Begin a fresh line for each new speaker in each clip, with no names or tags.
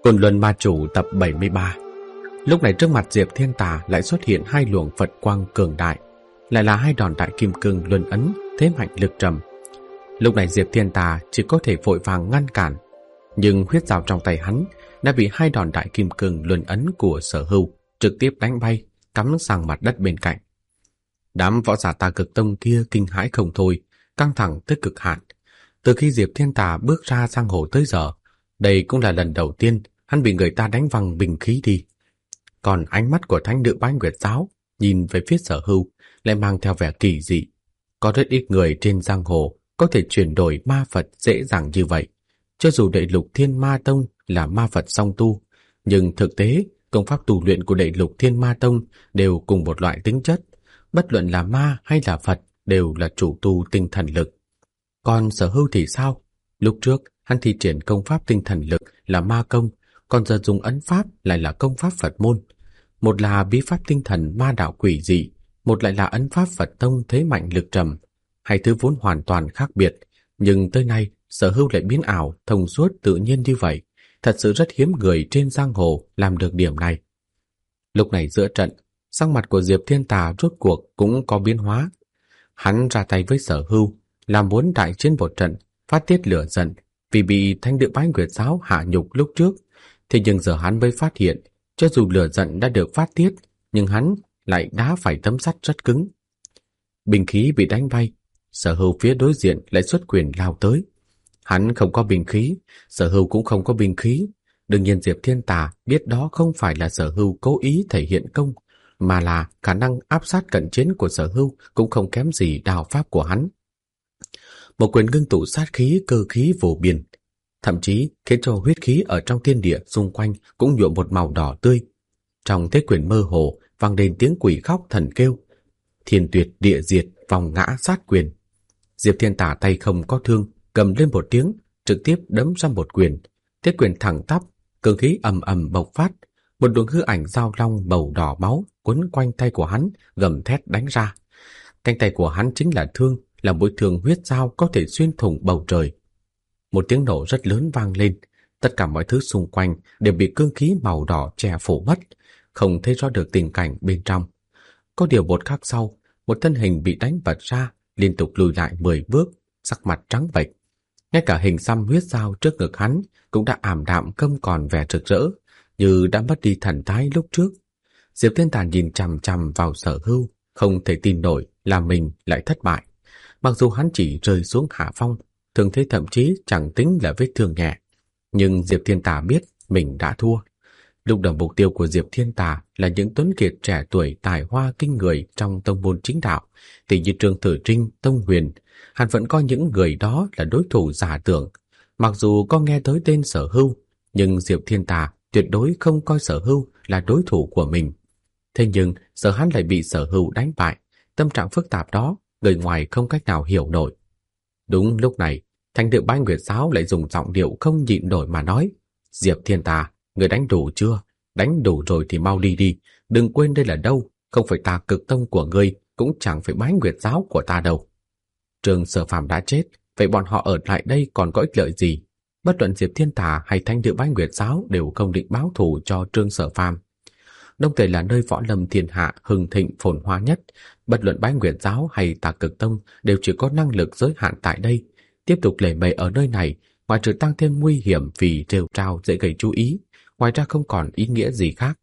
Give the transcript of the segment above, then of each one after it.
Côn Luân Ma Chủ tập 73. Lúc này trước mặt Diệp Thiên Tà lại xuất hiện hai luồng Phật quang cường đại, lại là hai đòn đại kim cương luân ấn thế mạnh lực trầm. Lúc này Diệp Thiên Tà chỉ có thể vội vàng ngăn cản, nhưng huyết dao trong tay hắn đã bị hai đòn đại kim cương luân ấn của Sở Hưu trực tiếp đánh bay, cắm sang mặt đất bên cạnh. Đám võ giả Tà Cực Tông kia kinh hãi không thôi, căng thẳng tới cực hạn. Từ khi Diệp Thiên Tà bước ra giang hồ tới giờ, đây cũng là lần đầu tiên hắn bị người ta đánh văng bình khí đi. Còn ánh mắt của thánh nữ Bái Nguyệt Giáo nhìn về phía Sở Hưu lại mang theo vẻ kỳ dị. Có rất ít người trên giang hồ có thể chuyển đổi ma Phật dễ dàng như vậy. Cho dù Đệ Lục Thiên Ma Tông là ma Phật song tu, nhưng thực tế công pháp tu luyện của Đệ Lục Thiên Ma Tông đều cùng một loại tính chất. Bất luận là ma hay là Phật đều là chủ tu tinh thần lực. Còn Sở Hưu thì sao? Lúc trước hắn thi triển công pháp tinh thần lực là ma công, còn giờ dùng ấn pháp lại là công pháp Phật môn. Một là bí pháp tinh thần ma đạo quỷ dị, một lại là ấn pháp Phật tông thế mạnh lực trầm. Hai thứ vốn hoàn toàn khác biệt, nhưng tới nay Sở Hưu lại biến ảo thông suốt tự nhiên như vậy. Thật sự rất hiếm người trên giang hồ làm được điểm này. Lúc này giữa trận, sắc mặt của Diệp Thiên Tà rốt cuộc cũng có biến hóa. Hắn ra tay với Sở Hưu là muốn đại chiến một trận, phát tiết lửa giận vì bị thánh nữ Bái Nguyệt Giáo hạ nhục lúc trước. Thế nhưng giờ hắn mới phát hiện, cho dù lửa giận đã được phát tiết, nhưng hắn lại đá phải tấm sắt rất cứng. Binh khí bị đánh bay, Sở Hưu phía đối diện lại xuất quyền lao tới. Hắn không có binh khí, Sở Hưu cũng không có binh khí. Đương nhiên Diệp Thiên Tà biết đó không phải là Sở Hưu cố ý thể hiện công, mà là khả năng áp sát cận chiến của Sở Hưu cũng không kém gì đao pháp của hắn. Một quyền ngưng tụ sát khí cơ khí vô biên, thậm chí khiến cho huyết khí ở trong thiên địa xung quanh cũng nhuộm một màu đỏ tươi. Trong thế quyền mơ hồ vang lên tiếng quỷ khóc thần kêu, thiên tuyệt địa diệt vòng ngã sát quyền. Diệp Thiên Tà tay không có thương, cầm lên một tiếng, trực tiếp đấm ra một quyền. Thế quyền thẳng tắp, cường khí ầm ầm bộc phát, một luồng hư ảnh giao long màu đỏ máu quấn quanh tay của hắn, gầm thét đánh ra. Cánh tay của hắn chính là thương, là mũi thương huyết dao có thể xuyên thủng bầu trời. Một tiếng nổ rất lớn vang lên, tất cả mọi thứ xung quanh đều bị cương khí màu đỏ che phủ mất, không thấy rõ được tình cảnh bên trong. Có điều một khắc sau, một thân hình bị đánh bật ra, liên tục lùi lại 10 bước, sắc mặt trắng bệch. Ngay cả hình xăm huyết dao trước ngực hắn cũng đã ảm đạm không còn vẻ rực rỡ, như đã mất đi thần thái lúc trước. Diệp Thiên Tà nhìn chằm chằm vào Sở Hưu, không thể tin nổi là mình lại thất bại. Mặc dù hắn chỉ rơi xuống hạ phong, thương thế thậm chí chẳng tính là vết thương nhẹ, nhưng Diệp Thiên Tà biết mình đã thua. Lúc đầu mục tiêu của Diệp Thiên Tà là những tuấn kiệt trẻ tuổi tài hoa kinh người trong tông môn chính đạo, tỷ như Trương Tử Trinh, Tông Huyền. Hắn vẫn coi những người đó là đối thủ giả tưởng. Mặc dù có nghe tới tên Sở Hưu, nhưng Diệp Thiên Tà tuyệt đối không coi Sở Hưu là đối thủ của mình. Thế nhưng giờ hắn lại bị Sở Hưu đánh bại, tâm trạng phức tạp đó người ngoài không cách nào hiểu nổi. Đúng lúc này, thánh nữ Bái Nguyệt Giáo lại dùng giọng điệu không nhịn nổi mà nói, Diệp Thiên Tà, người đánh đủ chưa? Đánh đủ rồi thì mau đi đi, đừng quên đây là đâu, không phải Tà Cực Tông của ngươi, cũng chẳng phải Bái Nguyệt Giáo của ta đâu. Trương Sở Phàm đã chết, vậy bọn họ ở lại đây còn có ích lợi gì? Bất luận Diệp Thiên Tà hay thánh nữ Bái Nguyệt Giáo đều không định báo thù cho Trương Sở Phàm. Đông Tề là nơi võ lâm thiên hạ hưng thịnh phồn hoa nhất, bất luận Bái Nguyệt Giáo hay Tà Cực Tông đều chỉ có năng lực giới hạn tại đây. Tiếp tục lề mề ở nơi này, ngoài trừ tăng thêm nguy hiểm vì rêu rao dễ gây chú ý, ngoài ra không còn ý nghĩa gì khác.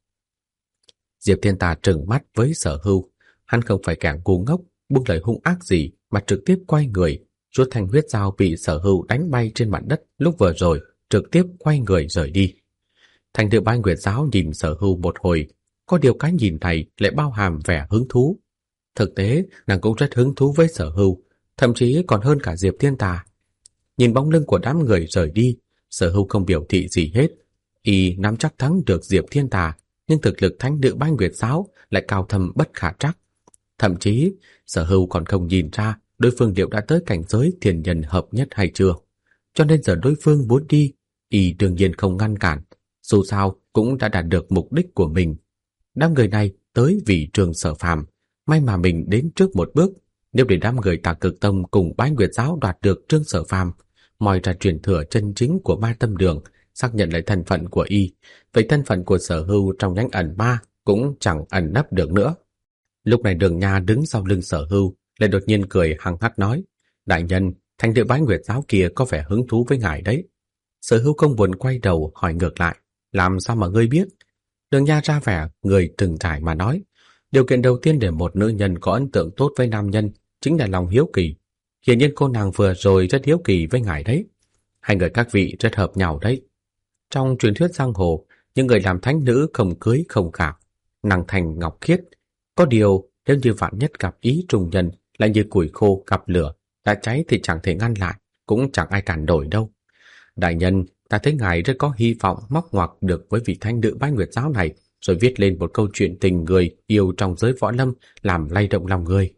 Diệp Thiên Tà trừng mắt với Sở Hưu, hắn không phải kẻ ngu ngốc buông lời hung ác gì mà trực tiếp quay người, rút thanh huyết dao bị Sở Hưu đánh bay trên mặt đất lúc vừa rồi, trực tiếp quay người rời đi. Thành nữ Bái Nguyệt Giáo nhìn Sở Hưu một hồi, có điều cái nhìn này lại bao hàm vẻ hứng thú. Thực tế, nàng cũng rất hứng thú với Sở Hưu, thậm chí còn hơn cả Diệp Thiên Tà. Nhìn bóng lưng của đám người rời đi, Sở Hưu không biểu thị gì hết. Y nắm chắc thắng được Diệp Thiên Tà, nhưng thực lực thánh nữ Bái Nguyệt Giáo lại cao thâm bất khả trắc. Thậm chí, Sở Hưu còn không nhìn ra đối phương liệu đã tới cảnh giới thiên nhân hợp nhất hay chưa. Cho nên giờ đối phương muốn đi, Y đương nhiên không ngăn cản. Dù sao cũng đã đạt được mục đích của mình. Đám người này tới vì Trương Sở Phàm, may mà mình đến trước một bước. Nếu để đám người Tà Cực Tông cùng Bái Nguyệt Giáo đoạt được Trương Sở Phàm, moi ra truyền thừa chân chính của Ma Tâm Đường, xác nhận lại thân phận của y, vậy thân phận của Sở Hưu trong nhánh ẩn ma cũng chẳng ẩn nấp được nữa. Lúc này Đường Nha đứng sau lưng Sở Hưu, lại đột nhiên cười hăng hắc nói: "Đại nhân, Thánh địa Bái Nguyệt giáo kia có vẻ hứng thú với ngài đấy." Sở Hưu không buồn quay đầu hỏi ngược lại: "Làm sao mà ngươi biết?" Đường Nha ra vẻ người từng trải mà nói: "Điều kiện đầu tiên để một nữ nhân có ấn tượng tốt với nam nhân chính là lòng hiếu kỳ. Hiển nhiên cô nàng vừa rồi rất hiếu kỳ với ngài đấy. Hai người các vị rất hợp nhau đấy. Trong truyền thuyết giang hồ, những người làm thánh nữ không cưới không gả, năng thành ngọc khiết. Có điều nếu như vạn nhất gặp ý trùng nhân, lại như củi khô gặp lửa, đã cháy thì chẳng thể ngăn lại, cũng chẳng ai cản nổi đâu. Đại nhân, ta thấy ngài rất có hy vọng móc ngoặc được với vị thánh nữ Bái Nguyệt giáo này, rồi viết lên một câu chuyện tình người yêu trong giới võ lâm, làm lay động lòng người."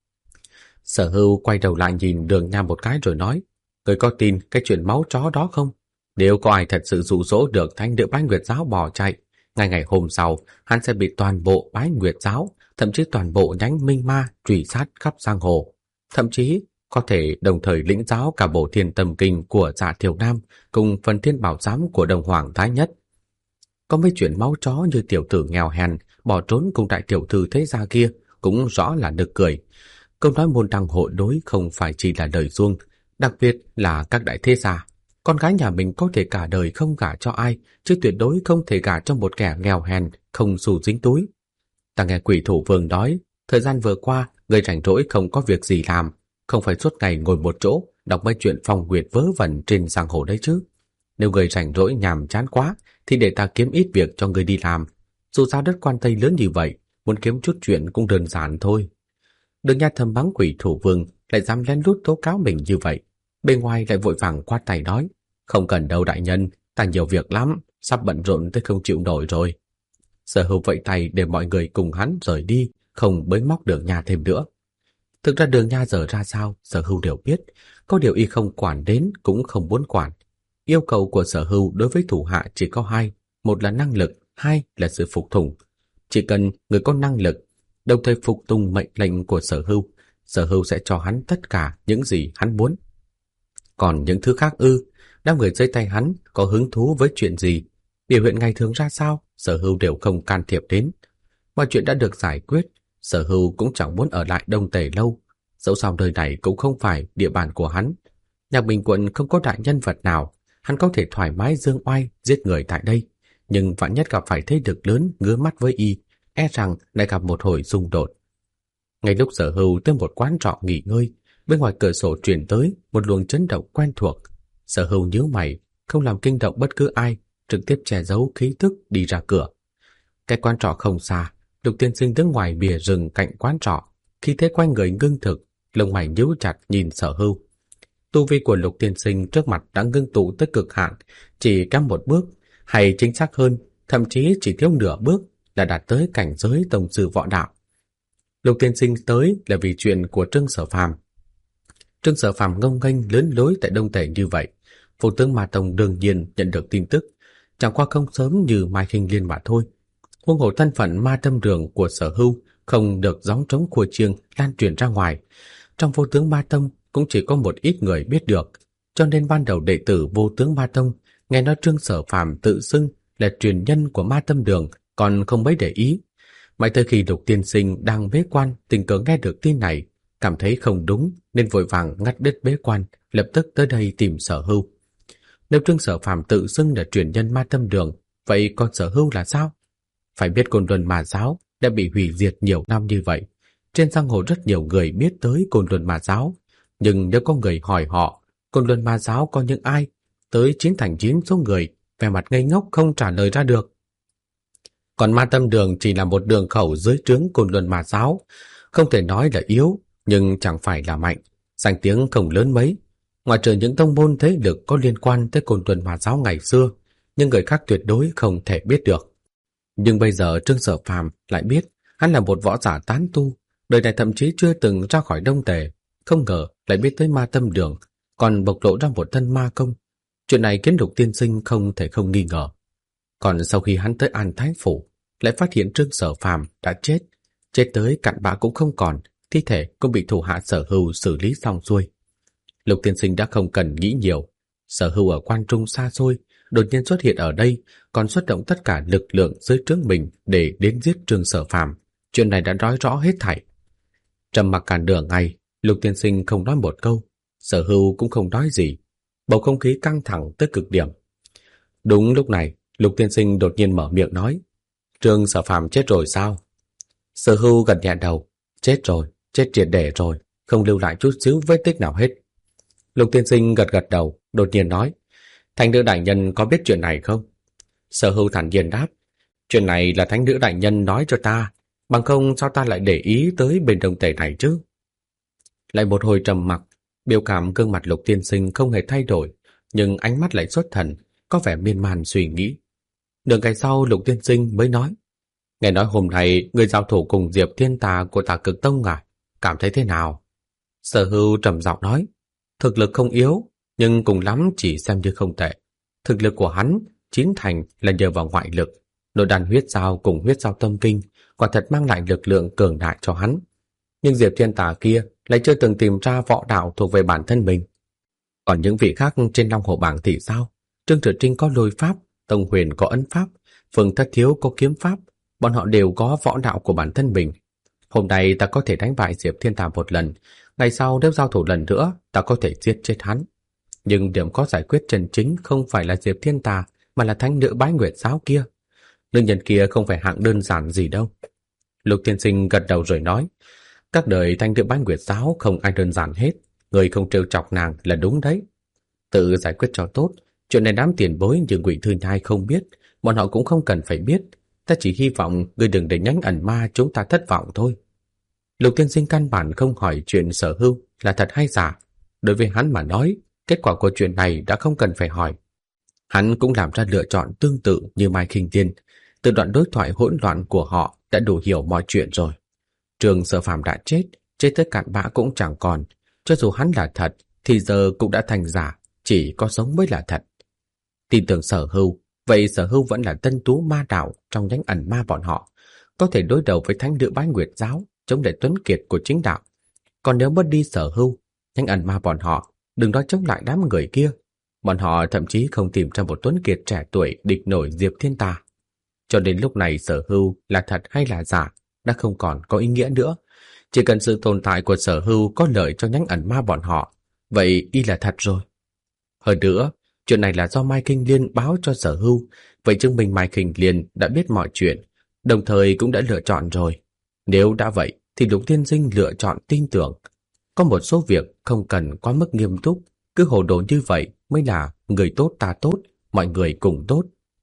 Sở Hưu quay đầu lại nhìn Đường Nha một cái rồi nói: "Ngươi có tin cái chuyện máu chó đó không? Nếu có ai thật sự dụ dỗ được thánh nữ Bái Nguyệt giáo bỏ chạy, ngày hôm sau hắn sẽ bị toàn bộ Bái Nguyệt giáo, thậm chí toàn bộ nhánh Minh Ma truy sát khắp giang hồ, thậm chí có thể đồng thời lĩnh giáo cả bộ Thiên Tâm Kinh của Dạ Thiều Nam cùng phần Thiên Bảo Giám của Đồng Hoàng Thái Nhất. Có mấy chuyện máu chó như tiểu tử nghèo hèn bỏ trốn cùng đại tiểu thư thế gia kia cũng rõ là nực cười. Câu nói môn đăng hộ đối không phải chỉ là lời suông, đặc biệt là các đại thế gia. Con gái nhà mình có thể cả đời không gả cho ai, chứ tuyệt đối không thể gả cho một kẻ nghèo hèn, không xu dính túi. Ta nghe Quỷ Thủ Vương nói, thời gian vừa qua, người rảnh rỗi không có việc gì làm, không phải suốt ngày ngồi một chỗ, đọc mấy chuyện phong nguyệt vớ vẩn trên giang hồ đấy chứ. Nếu người rảnh rỗi nhàm chán quá, thì để ta kiếm ít việc cho người đi làm. Dù sao đất Quan Tây lớn như vậy, muốn kiếm chút chuyện cũng đơn giản thôi." Đường Nha thầm mắng Quỷ Thủ Vương lại dám lén lút tố cáo mình như vậy, bên ngoài lại vội vàng quát tay nói: "Không cần đâu đại nhân, ta nhiều việc lắm, sắp bận rộn tới không chịu nổi rồi." Sở Hưu vẫy tay để mọi người cùng hắn rời đi, không bới móc Đường Nha thêm nữa. Thực ra Đường Nha giờ ra sao, Sở Hưu đều biết, có điều y không quản đến cũng không muốn quản. Yêu cầu của Sở Hưu đối với thủ hạ chỉ có hai, một là năng lực, hai là sự phục tùng. Chỉ cần người có năng lực, đồng thời phục tùng mệnh lệnh của Sở Hưu sẽ cho hắn tất cả những gì hắn muốn. Còn những thứ khác đám người dưới tay hắn có hứng thú với chuyện gì, biểu hiện ngày thường ra sao, Sở Hưu đều không can thiệp đến. Mọi chuyện đã được giải quyết, Sở Hưu cũng chẳng muốn ở lại Đông Tề lâu, dẫu sao nơi này cũng không phải địa bàn của hắn. Nhạc Bình quận không có đại nhân vật nào, hắn có thể thoải mái dương oai giết người tại đây, nhưng vạn nhất gặp phải thế lực lớn ngứa mắt với y, e rằng lại gặp một hồi xung đột. Ngay lúc Sở Hưu tới một quán trọ nghỉ ngơi, bên ngoài cửa sổ truyền tới một luồng chấn động quen thuộc. Sở Hưu nhíu mày, không làm kinh động bất cứ ai, trực tiếp che giấu khí tức đi ra cửa. Cái quán trọ không xa, Lục Tiên Sinh đứng ngoài bìa rừng cạnh quán trọ, khi thế quanh người ngưng thực, lông mày nhíu chặt nhìn Sở Hưu. Tu vi của Lục Tiên Sinh trước mặt đã ngưng tụ tới cực hạn, chỉ kém một bước, hay chính xác hơn, thậm chí chỉ thiếu nửa bước là đạt tới cảnh giới tông sư võ đạo. Lục Tiên Sinh tới là vì chuyện của Trương Sở Phàm. Trương Sở Phàm ngông nghênh lớn lối tại Đông Tề như vậy, Vô Tướng Ma Tông đương nhiên nhận được tin tức, chẳng qua không sớm như Mai Khinh Liên mà thôi. Huống hồ thân phận Ma Tâm Đường của Sở Hưu không được gióng trống khua chiêng lan truyền ra ngoài. Trong Vô Tướng Ma Tông cũng chỉ có một ít người biết được, cho nên ban đầu đệ tử Vô Tướng Ma Tông nghe nói Trương Sở Phàm tự xưng là truyền nhân của Ma Tâm Đường còn không mấy để ý. Mãi tới khi Lục Tiên Sinh đang bế quan tình cờ nghe được tin này, cảm thấy không đúng nên vội vàng ngắt đứt bế quan, lập tức tới đây tìm Sở Hưu. Nếu Trương Sở Phàm tự xưng là truyền nhân Ma Tâm Đường, vậy còn Sở Hưu là sao? Phải biết Côn Luân Ma giáo đã bị hủy diệt nhiều năm như vậy. Trên giang hồ rất nhiều người biết tới Côn Luân Ma giáo, nhưng nếu có người hỏi họ Côn Luân Ma giáo có những ai, tới 9/9 số người vẻ mặt ngây ngốc không trả lời ra được. Còn Ma Tâm Đường chỉ là một đường khẩu dưới trướng Côn Luân Ma giáo, không thể nói là yếu, nhưng chẳng phải là mạnh, danh tiếng không lớn mấy. Ngoài trừ những tông môn thế lực có liên quan tới Côn Luân Ma giáo ngày xưa, nhưng người khác tuyệt đối không thể biết được. Nhưng bây giờ Trương Sở Phàm lại biết hắn là một võ giả tán tu, đời này thậm chí chưa từng ra khỏi Đông Tề, không ngờ lại biết tới Ma Tâm Đường, còn bộc lộ ra một thân ma công. Chuyện này khiến Lục Tiên Sinh không thể không nghi ngờ. Còn sau khi hắn tới An Thái Phủ, lại phát hiện Trương Sở Phàm đã chết, chết tới cặn bã cũng không còn, thi thể cũng bị thủ hạ Sở Hưu xử lý xong xuôi. Lục Tiên Sinh đã không cần nghĩ nhiều, Sở Hưu ở quan trung xa xôi, đột nhiên xuất hiện ở đây, còn xuất động tất cả lực lượng dưới trướng mình để đến giết Trương Sở Phàm. Chuyện này đã nói rõ hết thảy. Trầm mặc cả nửa ngày, Lục tiên sinh không nói một câu, Sở Hưu cũng không nói gì. Bầu không khí căng thẳng tới cực điểm. Đúng lúc này, Lục tiên sinh đột nhiên mở miệng nói: Trương Sở Phàm chết rồi sao? Sở Hưu gật nhẹ đầu: Chết rồi, chết triệt để rồi, không lưu lại chút xíu vết tích nào hết. Lục tiên sinh gật gật đầu, đột nhiên nói: Thánh nữ đại nhân có biết chuyện này không? Sở Hưu thản nhiên đáp: Chuyện này là thánh nữ đại nhân nói cho ta, bằng không sao ta lại để ý tới bên đồng tể này chứ? Lại một hồi trầm mặc, biểu cảm gương mặt Lục tiên sinh không hề thay đổi, nhưng ánh mắt lại xuất thần, có vẻ miên man suy nghĩ. Nửa ngày sau, Lục tiên sinh mới nói: Nghe nói hôm nay người giao thủ cùng Diệp Thiên Tà của Tà Cực Tông à? Cảm thấy thế nào? Sở Hưu trầm giọng nói: Thực lực không yếu, nhưng cùng lắm chỉ xem như không tệ. Thực lực của hắn chín thành là nhờ vào ngoại lực. Nội đan huyết giao cùng huyết giao tâm kinh quả thật mang lại lực lượng cường đại cho hắn. Nhưng Diệp Thiên Tà kia lại chưa từng tìm ra võ đạo thuộc về bản thân mình. Còn những vị khác trên Long Hồ bảng thì sao? Trương Thừa Trinh có lôi pháp, Tông Huyền có ấn pháp, Phương Thất Thiếu có kiếm pháp, bọn họ đều có võ đạo của bản thân mình. Hôm nay ta có thể đánh bại Diệp Thiên Tà một lần, ngày sau nếu giao thủ lần nữa, ta có thể giết chết hắn. Nhưng điểm có giải quyết chân chính không phải là Diệp Thiên Tà, mà là thánh nữ Bái Nguyệt Giáo kia. Nữ nhân kia không phải hạng đơn giản gì đâu. Lục tiên sinh gật đầu rồi nói: Các đời thánh nữ Bái Nguyệt Giáo không ai đơn giản hết, người không trêu chọc nàng là đúng đấy. Tự giải quyết cho tốt, chuyện này đám tiền bối như Ngụy Thư Nhai không biết, bọn họ cũng không cần phải biết. Ta chỉ hy vọng ngươi đừng để nhánh ẩn ma chúng ta thất vọng thôi. Lục tiên sinh căn bản không hỏi chuyện Sở Hưu là thật hay giả. Đối với hắn mà nói, kết quả của chuyện này đã không cần phải hỏi. Hắn cũng làm ra lựa chọn tương tự như Mai Khinh Tiên. Từ đoạn đối thoại hỗn loạn của họ đã đủ hiểu mọi chuyện rồi. Trương Sở Phàm đã chết, chết tới cạn bã cũng chẳng còn. Cho dù hắn là thật, thì giờ cũng đã thành giả, chỉ có sống mới là thật. Tin tưởng Sở Hưu, vậy Sở Hưu vẫn là tân tú ma đạo trong nhánh ẩn ma bọn họ, có thể đối đầu với thánh nữ Bái Nguyệt Giáo, chống lại tuấn kiệt của chính đạo. Còn nếu mất đi Sở Hưu, nhánh ẩn ma bọn họ đừng nói chống lại đám người kia, bọn họ thậm chí không tìm ra một tuấn kiệt trẻ tuổi địch nổi Diệp Thiên Tà. Cho đến lúc này Sở Hưu là thật hay là giả đã không còn có ý nghĩa nữa. Chỉ cần sự tồn tại của Sở Hưu có lợi cho nhánh ẩn ma bọn họ, vậy y là thật rồi. Hơn nữa, chuyện này là do Mai Kinh Liên báo cho Sở Hưu, vậy chứng minh Mai Kinh Liên đã biết mọi chuyện, đồng thời cũng đã lựa chọn rồi. Nếu đã vậy, thì Lục tiên sinh lựa chọn tin tưởng. Có một số việc không cần quá mức nghiêm túc, cứ hồ đồ như vậy mới là người tốt ta tốt, mọi người cùng tốt.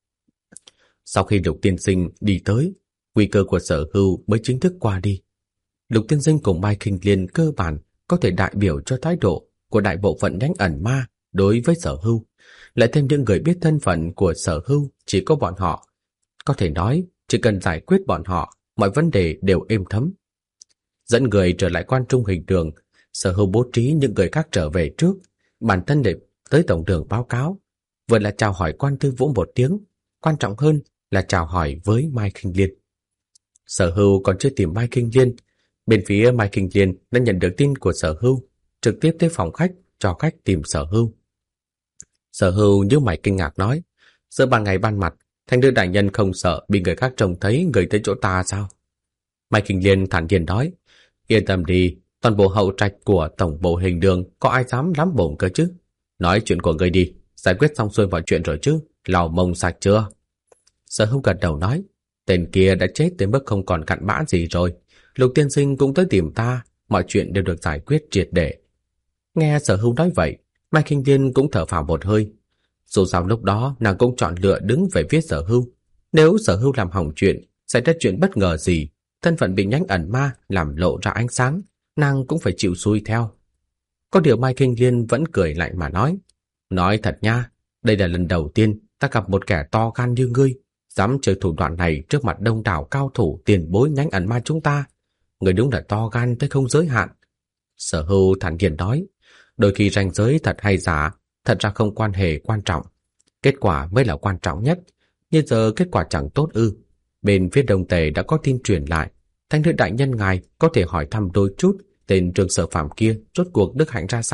Sau khi Lục tiên sinh đi tới, nguy cơ của Sở Hưu mới chính thức qua đi. Lục tiên sinh cùng Mai Kinh Liên cơ bản có thể đại biểu cho thái độ của đại bộ phận nhánh ẩn ma đối với Sở Hưu. Lại thêm những người biết thân phận của Sở Hưu chỉ có bọn họ. Có thể nói, chỉ cần giải quyết bọn họ, mọi vấn đề đều êm thấm. Dẫn người trở lại quan trung hình đường, Sở Hưu bố trí những người khác trở về trước, bản thân để tới tổng đường báo cáo. Vừa là chào hỏi Quan Tư Vũ một tiếng, quan trọng hơn là chào hỏi với Mai Kinh Liên. Sở Hưu còn chưa tìm Mai Kinh Liên, bên phía Mai Kinh Liên đã nhận được tin của Sở Hưu, trực tiếp tới phòng khách cho khách tìm Sở Hưu. Sở Hưu nhíu mày kinh ngạc nói: Giữa ban ngày ban mặt, thanh nữ đại nhân không sợ bị người khác trông thấy người tới chỗ ta sao? Mai Kinh Liên thản nhiên nói: Yên tâm đi, toàn bộ hậu trạch của tổng bộ hình đường có ai dám lắm bổng cơ chứ? Nói chuyện của ngươi đi, giải quyết xong xuôi mọi chuyện rồi chứ? Lau mông sạch chưa? Sở Hưu gật đầu nói: Tên kia đã chết tới mức không còn cặn bã gì rồi. Lục tiên sinh cũng tới tìm ta, mọi chuyện đều được giải quyết triệt để. Nghe Sở Hưu nói vậy, Mai Kinh Liên cũng thở phào một hơi. Dù sao lúc đó nàng cũng chọn lựa đứng về phía Sở Hưu. Nếu Sở Hưu làm hỏng chuyện, xảy ra chuyện bất ngờ gì, thân phận bị nhánh ẩn ma làm lộ ra ánh sáng, nàng cũng phải chịu xui theo. Có điều Mai Kinh Liên vẫn cười lạnh mà nói: Nói thật nha, đây là lần đầu tiên ta gặp một kẻ to gan như ngươi, dám chơi thủ đoạn này trước mặt đông đảo cao thủ tiền bối nhánh ẩn ma chúng ta. Người đúng là to gan tới không giới hạn. Sở Hưu thản nhiên nói: Đôi khi ranh giới thật hay giả, thật ra không quan hệ quan trọng. Kết quả mới là quan trọng nhất. Như giờ kết quả chẳng tốt ư? Bên phía Đông Tề đã có tin truyền lại, thanh nữ đại nhân ngài có thể hỏi thăm đôi chút tên Trương Sở Phàm kia rốt cuộc đức hạnh ra sao,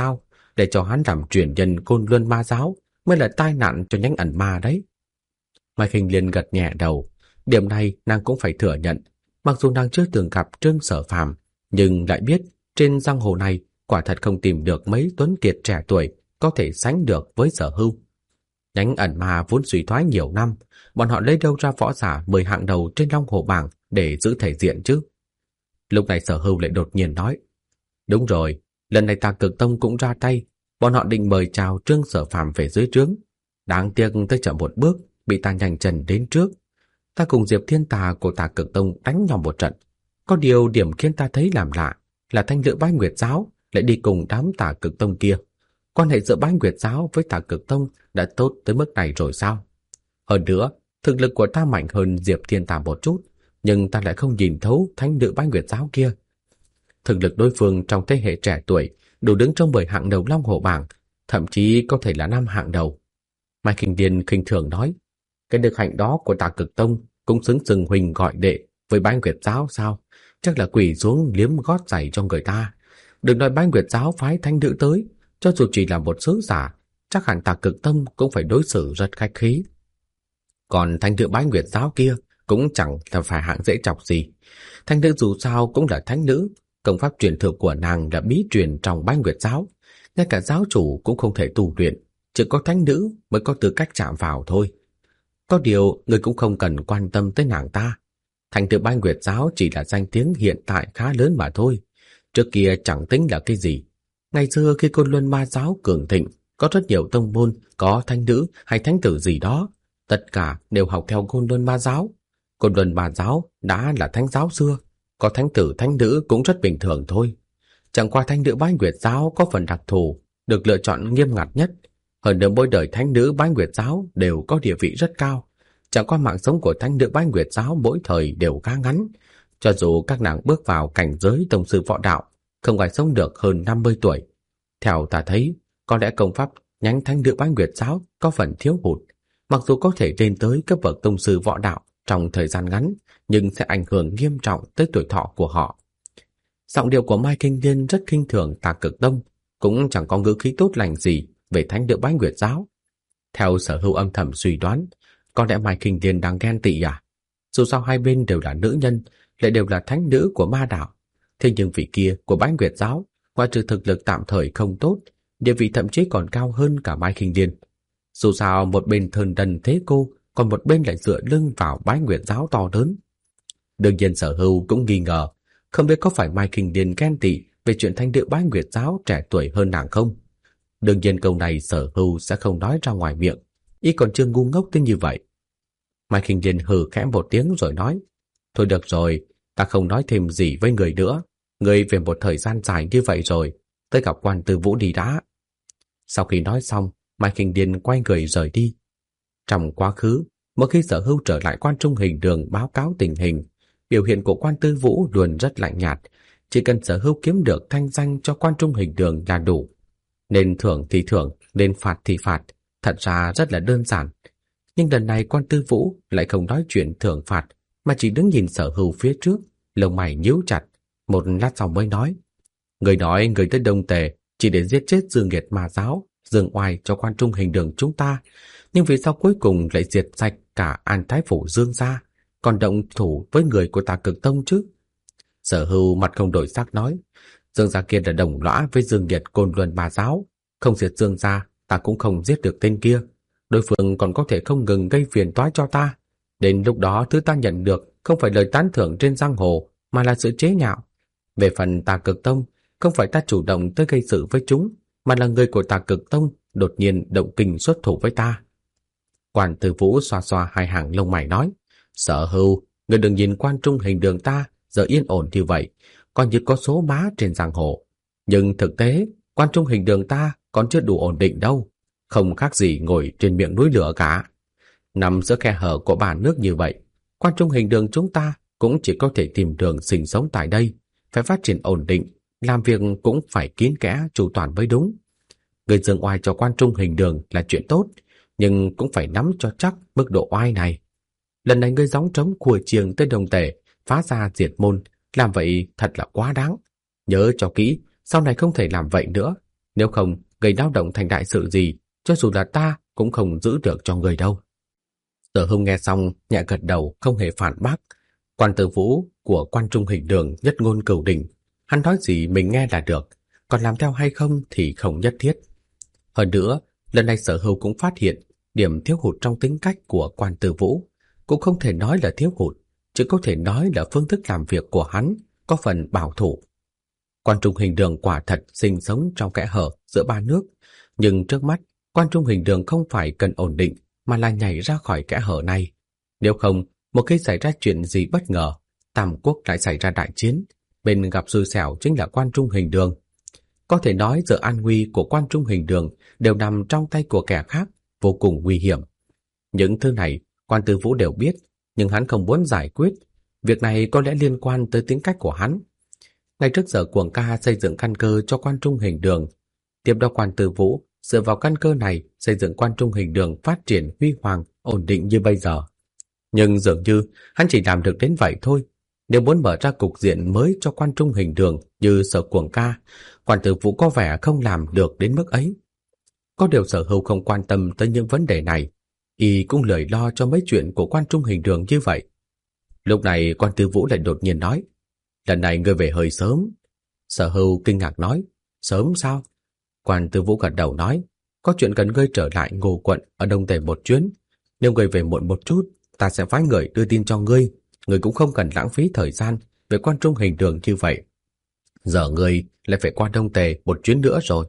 để cho hắn làm truyền nhân Côn Luân Ma giáo mới là tai nạn cho nhánh ẩn ma đấy. Mai Khinh Liên gật nhẹ đầu. Điểm này nàng cũng phải thừa nhận. Mặc dù nàng chưa từng gặp Trương Sở Phàm, nhưng lại biết trên giang hồ này quả thật không tìm được mấy tuấn kiệt trẻ tuổi có thể sánh được với Sở Hưu. Nhánh ẩn ma vốn suy thoái nhiều năm, bọn họ lấy đâu ra võ giả 10 hạng đầu trên Long Hồ bảng để giữ thể diện chứ? Lúc này Sở Hưu lại đột nhiên nói: đúng rồi, lần này Tà Cực Tông cũng ra tay, bọn họ định mời chào Trương Sở Phàm về dưới trướng. Đáng tiếc tới chậm một bước, bị ta nhanh chân đến trước. Ta cùng Diệp Thiên Tà của Tà Cực Tông đánh nhau một trận. Có điều điểm khiến ta thấy làm lạ là Thanh Lựa Bái Nguyệt giáo lại đi cùng đám Tà Cực Tông kia. Quan hệ giữa Bái Nguyệt giáo với Tà Cực Tông đã tốt tới mức này rồi sao? Hơn nữa, thực lực của ta mạnh hơn Diệp Thiên Tà một chút, nhưng ta lại không nhìn thấu Thanh Lựa Bái Nguyệt giáo kia. Thực lực đối phương trong thế hệ trẻ tuổi đủ đứng trong 10 hạng đầu Long Hồ bảng, thậm chí có thể là 5 hạng đầu. Mai Kinh Điền khinh thường nói: cái đức hạnh đó của Tà Cực Tông cũng xứng xưng huynh gọi đệ với Bái Nguyệt giáo sao? Chắc là quỳ xuống liếm gót giày cho người ta. Đừng nói Bái Nguyệt giáo phái thanh nữ tới, cho dù chỉ là một sứ giả, chắc hẳn Tà Cực Tông cũng phải đối xử rất khách khí. Còn thanh nữ Bái Nguyệt giáo kia cũng chẳng là phải hạng dễ chọc gì. Thanh nữ dù sao cũng là thánh nữ, công pháp truyền thừa của nàng là bí truyền trong Bái Nguyệt giáo, ngay cả giáo chủ cũng không thể tu luyện, chỉ có thánh nữ mới có tư cách chạm vào thôi. Có điều người cũng không cần quan tâm tới nàng ta. Thành tựu Bái Nguyệt giáo chỉ là danh tiếng hiện tại khá lớn mà thôi. Trước kia chẳng tính là cái gì. Ngày xưa khi Côn Luân Ma giáo cường thịnh, có rất nhiều tông môn có thánh nữ hay thánh tử gì đó, tất cả đều học theo Côn Luân Ma giáo. Côn Luân Ma giáo đã là thánh giáo xưa, có thánh tử thánh nữ cũng rất bình thường thôi. Chẳng qua thánh nữ Bái Nguyệt giáo có phần đặc thù, được lựa chọn nghiêm ngặt nhất. Hơn nữa mỗi đời thánh nữ Bái Nguyệt giáo đều có địa vị rất cao. Chẳng qua mạng sống của thánh nữ Bái Nguyệt giáo mỗi thời đều khá ngắn. Cho dù các nàng bước vào cảnh giới tông sư võ đạo, không ai sống được hơn 50 tuổi. Theo ta thấy, có lẽ công pháp nhánh thánh nữ Bái Nguyệt giáo có phần thiếu hụt. Mặc dù có thể lên tới cấp bậc tông sư võ đạo trong thời gian ngắn, nhưng sẽ ảnh hưởng nghiêm trọng tới tuổi thọ của họ. Giọng điệu của Mai Kinh Điên rất khinh thường Tà Cực Tông, cũng chẳng có ngữ khí tốt lành gì về thánh nữ Bái Nguyệt giáo. Theo Sở Hưu âm thầm suy đoán, có lẽ Mai Kinh Điên đang ghen tị à? Dù sao hai bên đều là nữ nhân, lại đều là thánh nữ của ma đạo. Thế nhưng vị kia của Bái Nguyệt giáo, ngoài trừ thực lực tạm thời không tốt, địa vị thậm chí còn cao hơn cả Mai Kinh Điên. Dù sao một bên thân đần thế cô, còn một bên lại dựa lưng vào Bái Nguyệt giáo to lớn. Đương nhiên Sở Hưu cũng nghi ngờ, không biết có phải Mai Kinh Điên ghen tị về chuyện thanh nữ Bái Nguyệt giáo trẻ tuổi hơn nàng không? Đương nhiên câu này Sở Hưu sẽ không nói ra ngoài miệng, y còn chưa ngu ngốc tới như vậy. Mai Kinh Điên hừ khẽ một tiếng rồi nói: thôi được rồi, ta không nói thêm gì với người nữa. Người về một thời gian dài như vậy rồi, tới gặp Quan Tư Vũ đi đã. Sau khi nói xong, Mai Kinh Điên quay người rời đi. Trong quá khứ, mỗi khi Sở Hưu trở lại Quan Trung Hình Đường báo cáo tình hình, biểu hiện của Quan Tư Vũ luôn rất lạnh nhạt. Chỉ cần Sở Hưu kiếm được thanh danh cho Quan Trung Hình Đường là đủ. Nên thưởng thì thưởng, nên phạt thì phạt, thật ra rất là đơn giản. Nhưng lần này Quan Tư Vũ lại không nói chuyện thưởng phạt, mà chỉ đứng nhìn Sở Hưu phía trước, lông mày nhíu chặt. Một lát sau mới nói: người nói người tới Đông Tề chỉ để giết chết Dương Nghiệt Ma giáo, dương oai cho Quan Trung Hình Đường chúng ta, nhưng vì sao cuối cùng lại diệt sạch cả An Thái Phủ Dương gia, còn động thủ với người của Tà Cực Tông chứ? Sở Hưu mặt không đổi sắc nói: Dương gia kia là đồng lõa với Dương Nghiệt Côn Luân Ma giáo, không diệt Dương gia, ta cũng không giết được tên kia. Đối phương còn có thể không ngừng gây phiền toái cho ta. Đến lúc đó thứ ta nhận được không phải lời tán thưởng trên giang hồ, mà là sự chế nhạo. Về phần Tà Cực Tông, không phải ta chủ động tới gây sự với chúng, mà là người của Tà Cực Tông đột nhiên động kinh xuất thủ với ta. Quan Tư Vũ xoa xoa hai hàng lông mày nói: Sở Hưu, người đừng nhìn Quan Trung Hình Đường ta giờ yên ổn như vậy, coi như có số má trên giang hồ. Nhưng thực tế, Quan Trung Hình Đường ta còn chưa đủ ổn định đâu, không khác gì ngồi trên miệng núi lửa cả. Nằm giữa khe hở của bản nước như vậy, Quan Trung Hình Đường chúng ta cũng chỉ có thể tìm đường sinh sống tại đây, phải phát triển ổn định, làm việc cũng phải kín kẽ chu toàn mới đúng. Người dương oai cho Quan Trung Hình Đường là chuyện tốt, nhưng cũng phải nắm cho chắc mức độ oai này. Lần này ngươi gióng trống của chiêng tới Đông Tề, phá ra diệt môn, làm vậy thật là quá đáng. Nhớ cho kỹ, sau này không thể làm vậy nữa, nếu không gây náo động thành đại sự gì, cho dù là ta cũng không giữ được cho người đâu. Sở Hưu nghe xong nhẹ gật đầu, không hề phản bác. Quan Tử Vũ của Quan Trung Hình Đường nhất ngôn cửu đỉnh, hắn nói gì mình nghe là được, còn làm theo hay không thì không nhất thiết. Hơn nữa, lần này Sở Hưu cũng phát hiện điểm thiếu hụt trong tính cách của Quan Tử Vũ, cũng không thể nói là thiếu hụt, chỉ có thể nói là phương thức làm việc của hắn có phần bảo thủ. Quan Trung Hình Đường quả thật sinh sống trong kẽ hở giữa ba nước, nhưng trước mắt Quan Trung Hình Đường không phải cần ổn định mà là nhảy ra khỏi kẽ hở này. Nếu không, một khi xảy ra chuyện gì bất ngờ, Tam Quốc lại xảy ra đại chiến, bên gặp xui xẻo chính là Quan Trung Hình Đường. Có thể nói giờ an nguy của Quan Trung Hình Đường đều nằm trong tay của kẻ khác, vô cùng nguy hiểm. Những thứ này Quan Tử Vũ đều biết, nhưng hắn không muốn giải quyết. Việc này có lẽ liên quan tới tính cách của hắn. Ngay trước giờ Cuồng Ca xây dựng căn cơ cho Quan Trung Hình Đường, tiếp đó Quan Tử Vũ dựa vào căn cơ này xây dựng Quan Trung Hình Đường phát triển huy hoàng, ổn định như bây giờ. Nhưng dường như hắn chỉ làm được đến vậy thôi. Nếu muốn mở ra cục diện mới cho Quan Trung Hình Đường như Sở Cuồng Ca, Quan Tử Vũ có vẻ không làm được đến mức ấy. Có điều Sở Hưu không quan tâm tới những vấn đề này, y cũng lười lo cho mấy chuyện của Quan Trung Hình Đường như vậy. Lúc này Quan Tử Vũ lại đột nhiên nói, lần này ngươi về hơi sớm. Sở Hưu kinh ngạc nói, sớm sao? Quan Tử Vũ gật đầu nói, có chuyện cần ngươi trở lại Ngô quận ở Đông Tề một chuyến. Nếu ngươi về muộn một chút, ta sẽ phái người đưa tin cho ngươi. Ngươi cũng không cần lãng phí thời gian về Quan Trung Hình Đường như vậy. Giờ ngươi lại phải qua Đông Tề một chuyến nữa rồi.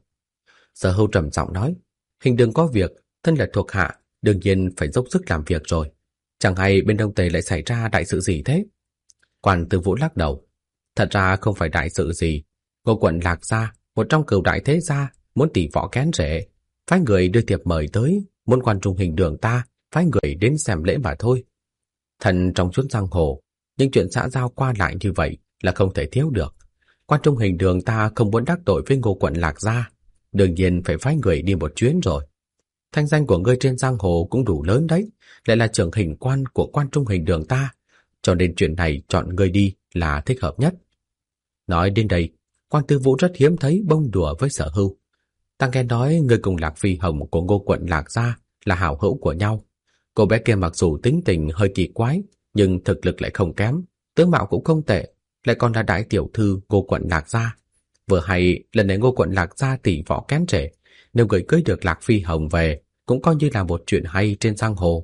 Sở Hưu trầm giọng nói, Hình Đường có việc, thân là thuộc hạ, đương nhiên phải dốc sức làm việc rồi. Chẳng hay bên Đông Tề lại xảy ra đại sự gì thế? Quan Tử Vũ lắc đầu, thật ra không phải đại sự gì. Ngô quận Lạc Gia, một trong cửu đại thế gia, muốn tỷ võ kén rể, phái người đưa thiệp mời tới, muốn Quan Trung Hình Đường ta phái người đến xem lễ mà thôi. Thần trong suốt giang hồ, những chuyện xã giao qua lại như vậy là không thể thiếu được. Quan Trung Hình Đường ta không muốn đắc tội với Ngô quận Lạc Gia, đương nhiên phải phái người đi một chuyến rồi. Thanh danh của ngươi trên giang hồ cũng đủ lớn đấy, lại là trưởng hình quan của Quan Trung Hình Đường ta, cho nên chuyện này chọn ngươi đi là thích hợp nhất. Nói đến đây, Quan Tử Vũ rất hiếm thấy bông đùa với Sở Hưu. Ta nghe nói ngươi cùng Lạc Phi Hồng của Ngô quận Lạc Gia là hảo hữu của nhau. Cô bé kia mặc dù tính tình hơi kỳ quái, nhưng thực lực lại không kém, tướng mạo cũng không tệ, lại còn là đại tiểu thư Ngô quận Lạc Gia. Vừa hay lần này Ngô quận Lạc Gia tỷ võ kén rể, nếu người cưới được Lạc Phi Hồng về, cũng coi như là một chuyện hay trên giang hồ.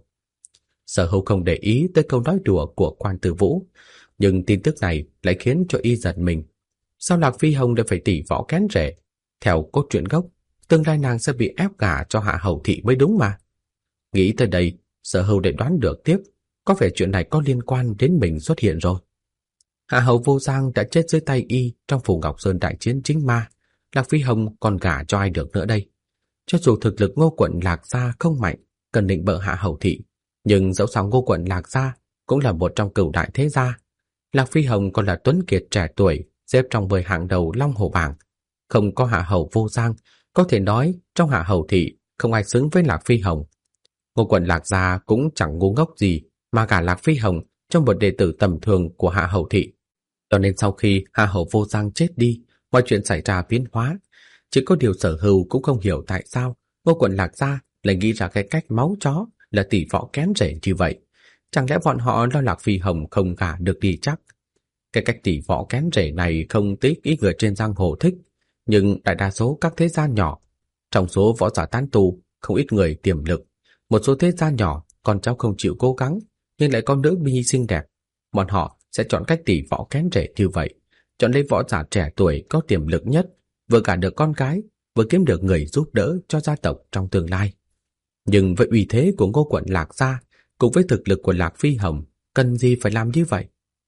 Sở Hưu không để ý tới câu nói đùa của Quan Tử Vũ, nhưng tin tức này lại khiến cho y giật mình. Sao Lạc Phi Hồng lại phải tỷ võ kén rể? Theo cốt truyện gốc, tương lai nàng sẽ bị ép gả cho Hạ Hầu Thị mới đúng mà. Nghĩ tới đây, Sở Hưu để đoán được tiếp, có vẻ chuyện này có liên quan đến mình xuất hiện rồi. Hạ Hầu Vô Giang đã chết dưới tay y trong phủ Ngọc Sơn đại chiến chính ma, Lạc Phi Hồng còn gả cho ai được nữa đây? Cho dù thực lực Ngô quận Lạc Gia không mạnh, cần định bợ Hạ Hầu Thị, nhưng dẫu sao Ngô quận Lạc Gia cũng là một trong cửu đại thế gia. Lạc Phi Hồng còn là tuấn kiệt trẻ tuổi, xếp trong 10 hạng đầu Long Hổ bảng. Không có Hạ Hầu Vô Giang, có thể nói trong Hạ Hầu Thị không ai xứng với Lạc Phi Hồng. Ngô quận Lạc Gia cũng chẳng ngu ngốc gì mà gả Lạc Phi Hồng trong một đệ tử tầm thường của Hạ Hầu Thị. Cho nên sau khi Hạ Hầu Vô Giang chết đi, mọi chuyện xảy ra biến hóa. Chỉ có điều Sở Hưu cũng không hiểu tại sao Ngô quận Lạc Gia lại nghĩ ra cái cách máu chó là tỷ võ kén rể như vậy. Chẳng lẽ bọn họ lo Lạc Phi Hồng không gả được đi chắc? Cái cách tỷ võ kén rể này không tiếc ít người trên giang hồ thích, nhưng đại đa số các thế gia nhỏ, trong số võ giả tán tu, không ít người tiềm lực. Một số thế gia nhỏ, con cháu không chịu cố gắng, nhưng lại có nữ nhi xinh đẹp. Bọn họ sẽ chọn cách tỷ võ kén rể như vậy, chọn lấy võ giả trẻ tuổi có tiềm lực nhất, vừa gả được con cái, vừa kiếm được người giúp đỡ cho gia tộc trong tương lai. Nhưng với uy thế của Ngô quận Lạc Gia, cùng với thực lực của Lạc Phi Hồng, cần gì phải làm như vậy?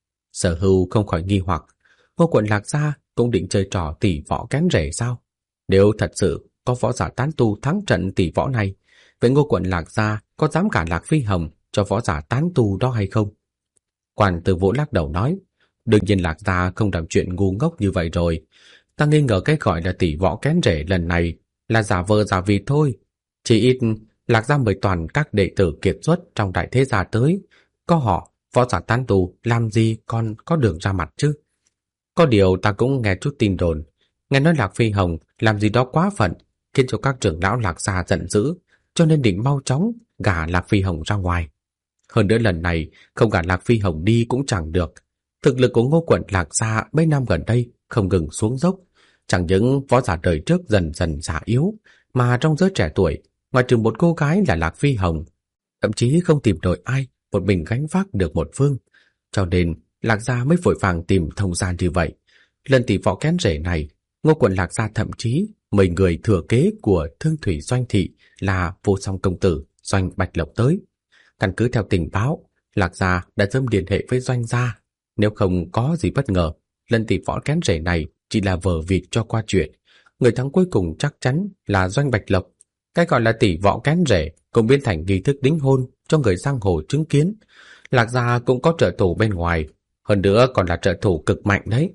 Sở Hưu không khỏi nghi hoặc, Ngô quận Lạc Gia cũng định chơi trò tỷ võ kén rể sao? Nếu thật sự có võ giả tán tu thắng trận tỷ võ này, vậy Ngô quận Lạc Gia có dám gả Lạc Phi Hồng cho võ giả tán tu đó hay không? Quan Tử Vũ lắc đầu nói, đương nhiên Lạc Gia không làm chuyện ngu ngốc như vậy rồi. Ta nghi ngờ cái gọi là tỷ võ kén rể lần này là giả vờ giả vịt thôi. Chỉ ít Lạc Gia mời toàn các đệ tử kiệt xuất trong đại thế gia tới, có họ võ giả tán tu làm gì còn có đường ra mặt chứ? Có điều ta cũng nghe chút tin đồn, nghe nói Lạc Phi Hồng làm gì đó quá phận, khiến cho các trưởng lão Lạc gia giận dữ, cho nên định mau chóng gả Lạc Phi Hồng ra ngoài. Hơn nữa lần này không gả Lạc Phi Hồng đi cũng chẳng được. Thực lực của Ngô quận Lạc gia mấy năm gần đây không ngừng xuống dốc, chẳng những võ giả đời trước dần dần già yếu, mà trong giới trẻ tuổi, ngoài trừ một cô gái là Lạc Phi Hồng, thậm chí không tìm nổi ai một mình gánh vác được một phương. Cho nên Lạc gia mới vội vàng tìm thông gia như vậy. Lần tỷ võ kén rể này, Ngô quận Lạc gia thậm chí mời người thừa kế của Thương Thủy Doanh thị là Vô Song công tử Doanh Bạch Lộc tới. Căn cứ theo tình báo, Lạc gia đã sớm liên hệ với Doanh gia. Nếu không có gì bất ngờ, lần tỷ võ kén rể này chỉ là vở vịt cho qua chuyện. Người thắng cuối cùng chắc chắn là Doanh Bạch Lộc. Cái gọi là tỷ võ kén rể cũng biến thành nghi thức đính hôn cho người giang hồ chứng kiến. Lạc gia cũng có trợ thủ bên ngoài, hơn nữa còn là trợ thủ cực mạnh đấy.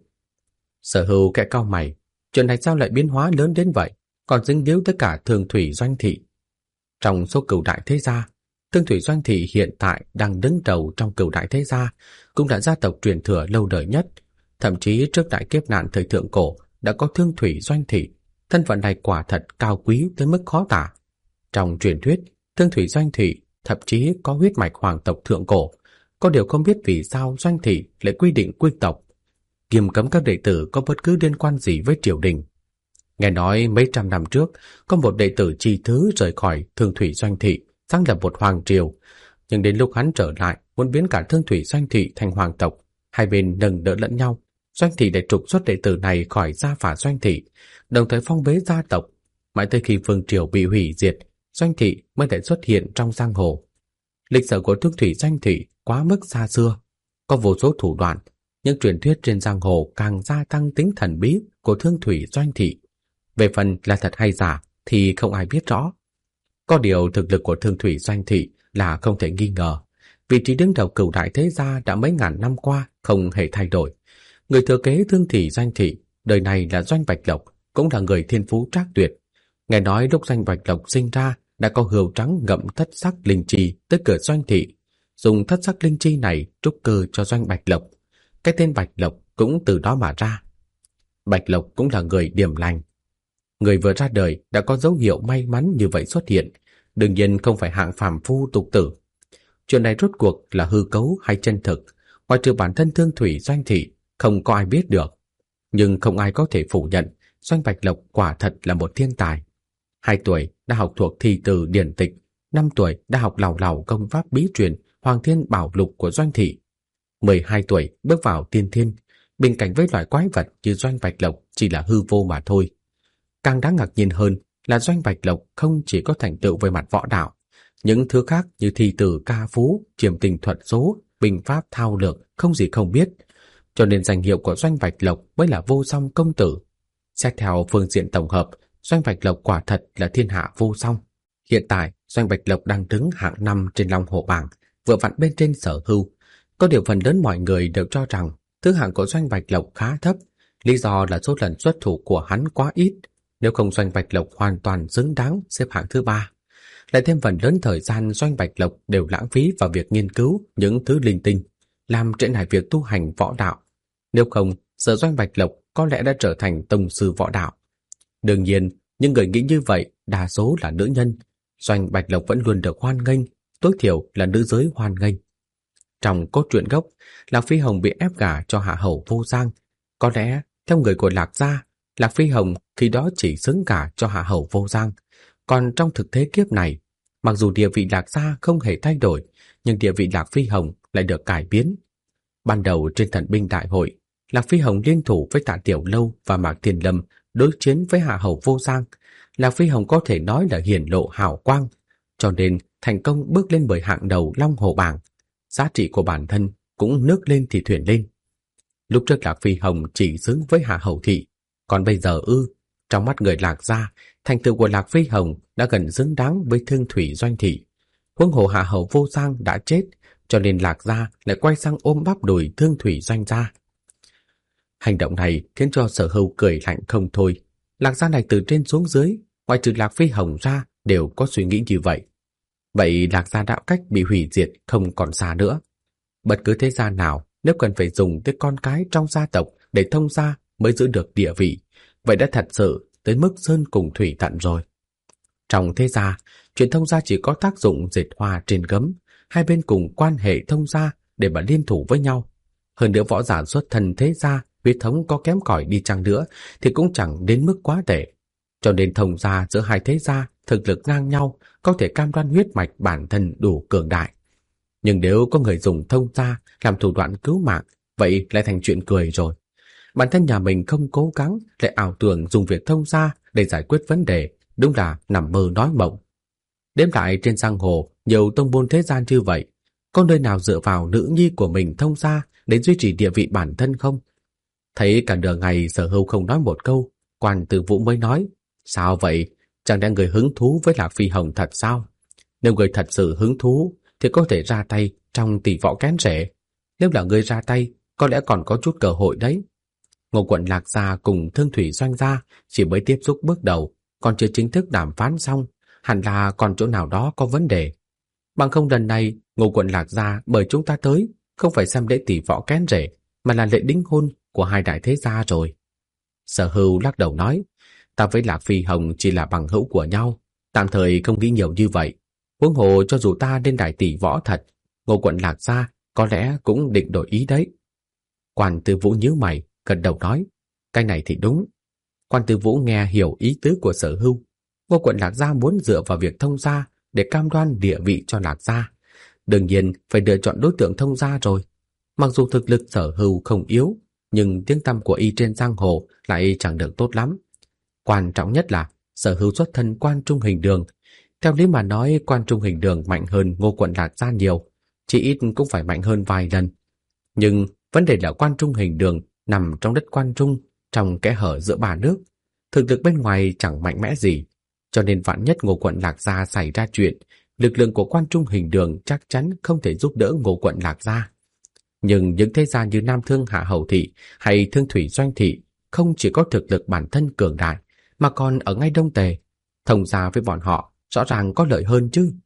Sở Hưu kẻ cau mày, chuyện này sao lại biến hóa lớn đến vậy, còn dính líu tới cả Thương Thủy Doanh thị. Trong số cửu đại thế gia, Thương Thủy Doanh thị hiện tại đang đứng đầu trong cửu đại thế gia, cũng là gia tộc truyền thừa lâu đời nhất. Thậm chí trước đại kiếp nạn thời thượng cổ đã có Thương Thủy Doanh thị, thân phận này quả thật cao quý tới mức khó tả. Trong truyền thuyết, Thương Thủy Doanh thị thậm chí có huyết mạch hoàng tộc thượng cổ, có điều không biết vì sao Doanh thị lại quy định quý tộc, nghiêm cấm các đệ tử có bất cứ liên quan gì với triều đình. Nghe nói mấy trăm năm trước, có một đệ tử chi thứ rời khỏi Thương Thủy Doanh thị, sáng lập một hoàng triều, nhưng đến lúc hắn trở lại muốn biến cả Thương Thủy Doanh thị thành hoàng tộc, hai bên nâng đỡ lẫn nhau. Doanh thị để trục xuất đệ tử này khỏi gia phả Doanh thị, đồng thời phong bế gia tộc. Mãi tới khi vương triều bị hủy diệt, Doanh thị mới lại xuất hiện trong giang hồ. Lịch sử của Thương Thủy Doanh thị quá mức xa xưa, có vô số thủ đoạn, nhưng truyền thuyết trên giang hồ càng gia tăng tính thần bí của Thương Thủy Doanh thị. Về phần là thật hay giả thì không ai biết rõ. Có điều thực lực của Thương Thủy Doanh thị là không thể nghi ngờ. Vị trí đứng đầu cửu đại thế gia đã mấy ngàn năm qua không hề thay đổi. Người thừa kế Thương Thủy Doanh thị đời này là Doanh Bạch Lộc, cũng là người thiên phú trác tuyệt. Nghe nói lúc Doanh Bạch Lộc sinh ra đã có hươu trắng ngậm thất sắc linh chi tới cửa Doanh thị, dùng thất sắc linh chi này trúc cơ cho Doanh Bạch Lộc. Cái tên Bạch Lộc cũng từ đó mà ra. Bạch Lộc cũng là người điềm lành. Người vừa ra đời đã có dấu hiệu may mắn như vậy xuất hiện, đương nhiên không phải hạng phàm phu tục tử. Chuyện này rốt cuộc là hư cấu hay chân thực, ngoài trừ bản thân Thương Thủy Doanh thị, không có ai biết được. Nhưng không ai có thể phủ nhận Doanh Bạch Lộc quả thật là một thiên tài. 2 tuổi đã học thuộc thi từ điển tịch, 5 tuổi đã học lào lào công pháp bí truyền Hoàng Thiên Bảo Lục của Doanh thị. 12 tuổi bước vào tiên thiên, bình cảnh với loại quái vật như Doanh Bạch Lộc chỉ là hư vô mà thôi. Càng đáng ngạc nhiên hơn là Doanh Bạch Lộc không chỉ có thành tựu về mặt võ đạo, những thứ khác như thi từ ca phú, chiêm tinh thuật số, binh pháp thao lược không gì không biết, cho nên danh hiệu của Doanh Bạch Lộc mới là Vô Song công tử. Xét theo phương diện tổng hợp, Doanh Bạch Lộc quả thật là thiên hạ vô song. Hiện tại Doanh Bạch Lộc đang đứng hạng 5 trên Long Hổ bảng, vừa vặn bên trên Sở Hưu. Có điều phần lớn mọi người đều cho rằng thứ hạng của Doanh Bạch Lộc khá thấp, lý do là số lần xuất thủ của hắn quá ít. Nếu không, Doanh Bạch Lộc hoàn toàn xứng đáng xếp hạng thứ 3. Lại thêm phần lớn thời gian Doanh Bạch Lộc đều lãng phí vào việc nghiên cứu những thứ linh tinh, làm trễ nải việc tu hành võ đạo. Nếu không, giờ Doanh Bạch Lộc có lẽ đã trở thành tông sư võ đạo. Đương nhiên, những người nghĩ như vậy đa số là nữ nhân. Doanh Bạch Lộc vẫn luôn được hoan nghênh, tối thiểu là nữ giới hoan nghênh. Trong cốt truyện gốc, Lạc Phi Hồng bị ép gả cho hạ hầu Vô Giang. Có lẽ, theo người của Lạc gia, Lạc Phi Hồng khi đó chỉ xứng gả cho hạ hầu Vô Giang. Còn trong thực thế kiếp này, mặc dù địa vị Lạc gia không hề thay đổi, nhưng địa vị Lạc Phi Hồng lại được cải biến. Ban đầu trên thần binh đại hội, Lạc Phi Hồng liên thủ với Tạ Tiểu Lâu và Mạc Thiên Lâm đối chiến với hạ hầu Vô Giang. Lạc Phi Hồng có thể nói là hiển lộ hào quang, cho nên thành công bước lên 10 hạng đầu Long Hồ bảng. Giá trị của bản thân cũng nước lên thì thuyền lên. Lúc trước Lạc Phi Hồng chỉ xứng với hạ hầu thị, còn bây giờ trong mắt người Lạc gia, thành tựu của Lạc Phi Hồng đã gần xứng đáng với Thương Thủy Doanh thị. Huống hồ hạ hầu Vô Giang đã chết, cho nên Lạc gia lại quay sang ôm bắp đùi Thương Thủy Doanh gia. Hành động này khiến cho Sở Hưu cười lạnh không thôi. Lạc gia này từ trên xuống dưới, ngoại trừ Lạc Phi Hồng ra, đều có suy nghĩ như vậy. Vậy Lạc gia đạo cách bị hủy diệt không còn xa nữa. Bất cứ thế gia nào nếu cần phải dùng tới con cái trong gia tộc để thông gia mới giữ được địa vị, vậy đã thật sự tới mức sơn cùng thủy tận rồi. Trong thế gia, chuyện thông gia chỉ có tác dụng dệt hoa trên gấm, hai bên cùng quan hệ thông gia để mà liên thủ với nhau. Hơn nữa võ giả xuất thân thế gia, huyết thống có kém cỏi đi chăng nữa thì cũng chẳng đến mức quá tệ. Cho nên thông gia giữa hai thế gia thực lực ngang nhau, có thể cam đoan huyết mạch bản thân đủ cường đại. Nhưng nếu có người dùng thông gia làm thủ đoạn cứu mạng, vậy lại thành chuyện cười rồi. Bản thân nhà mình không cố gắng, lại ảo tưởng dùng việc thông gia để giải quyết vấn đề, đúng là nằm mơ nói mộng. Đếm lại trên giang hồ, nhiều tông môn thế gian như vậy, có nơi nào dựa vào nữ nhi của mình thông gia để duy trì địa vị bản thân không? Thấy cả nửa ngày Sở Hưu không nói một câu, Quan Tử Vũ mới nói, sao vậy? Chẳng lẽ người hứng thú với Lạc Phi Hồng thật sao? Nếu người thật sự hứng thú thì có thể ra tay trong tỷ võ kén rể. Nếu là người ra tay, có lẽ còn có chút cơ hội đấy. Ngô quận Lạc gia cùng Thương Thủy Doanh gia chỉ mới tiếp xúc bước đầu, còn chưa chính thức đàm phán xong, hẳn là còn chỗ nào đó có vấn đề. Bằng không lần này Ngô quận Lạc gia mời chúng ta tới, không phải xem lễ tỷ võ kén rể, mà là lễ đính hôn của hai đại thế gia rồi. Sở Hưu lắc đầu nói, ta với Lạc Phi Hồng chỉ là bằng hữu của nhau, tạm thời không nghĩ nhiều như vậy. Huống hồ cho dù ta lên đại tỷ võ thật, Ngô quận Lạc gia có lẽ cũng định đổi ý đấy. Quan Tư Vũ nhíu mày, gật đầu nói, cái này thì đúng. Quan Tư Vũ nghe hiểu ý tứ của Sở Hưu. Ngô quận Lạc gia muốn dựa vào việc thông gia để cam đoan địa vị cho Lạc gia, đương nhiên phải lựa chọn đối tượng thông gia rồi. Mặc dù thực lực Sở Hưu không yếu, nhưng tiếng tăm của y trên giang hồ lại chẳng được tốt lắm. Quan trọng nhất là Sở Hưu xuất thân Quan Trung Hình Đường. Theo lý mà nói, Quan Trung Hình Đường mạnh hơn Ngô quận Lạc gia nhiều, chỉ ít cũng phải mạnh hơn vài lần. Nhưng vấn đề là Quan Trung Hình Đường nằm trong đất Quan Trung, trong kẽ hở giữa ba nước, thực lực bên ngoài chẳng mạnh mẽ gì, cho nên vạn nhất Ngô quận Lạc gia xảy ra chuyện, lực lượng của Quan Trung Hình Đường chắc chắn không thể giúp đỡ Ngô quận Lạc gia. Nhưng những thế gia như Nam Thương Hạ Hầu Thị hay Thương Thủy Doanh Thị không chỉ có thực lực bản thân cường đại, mà còn ở ngay Đông Tề, thông gia với bọn họ rõ ràng có lợi hơn chứ.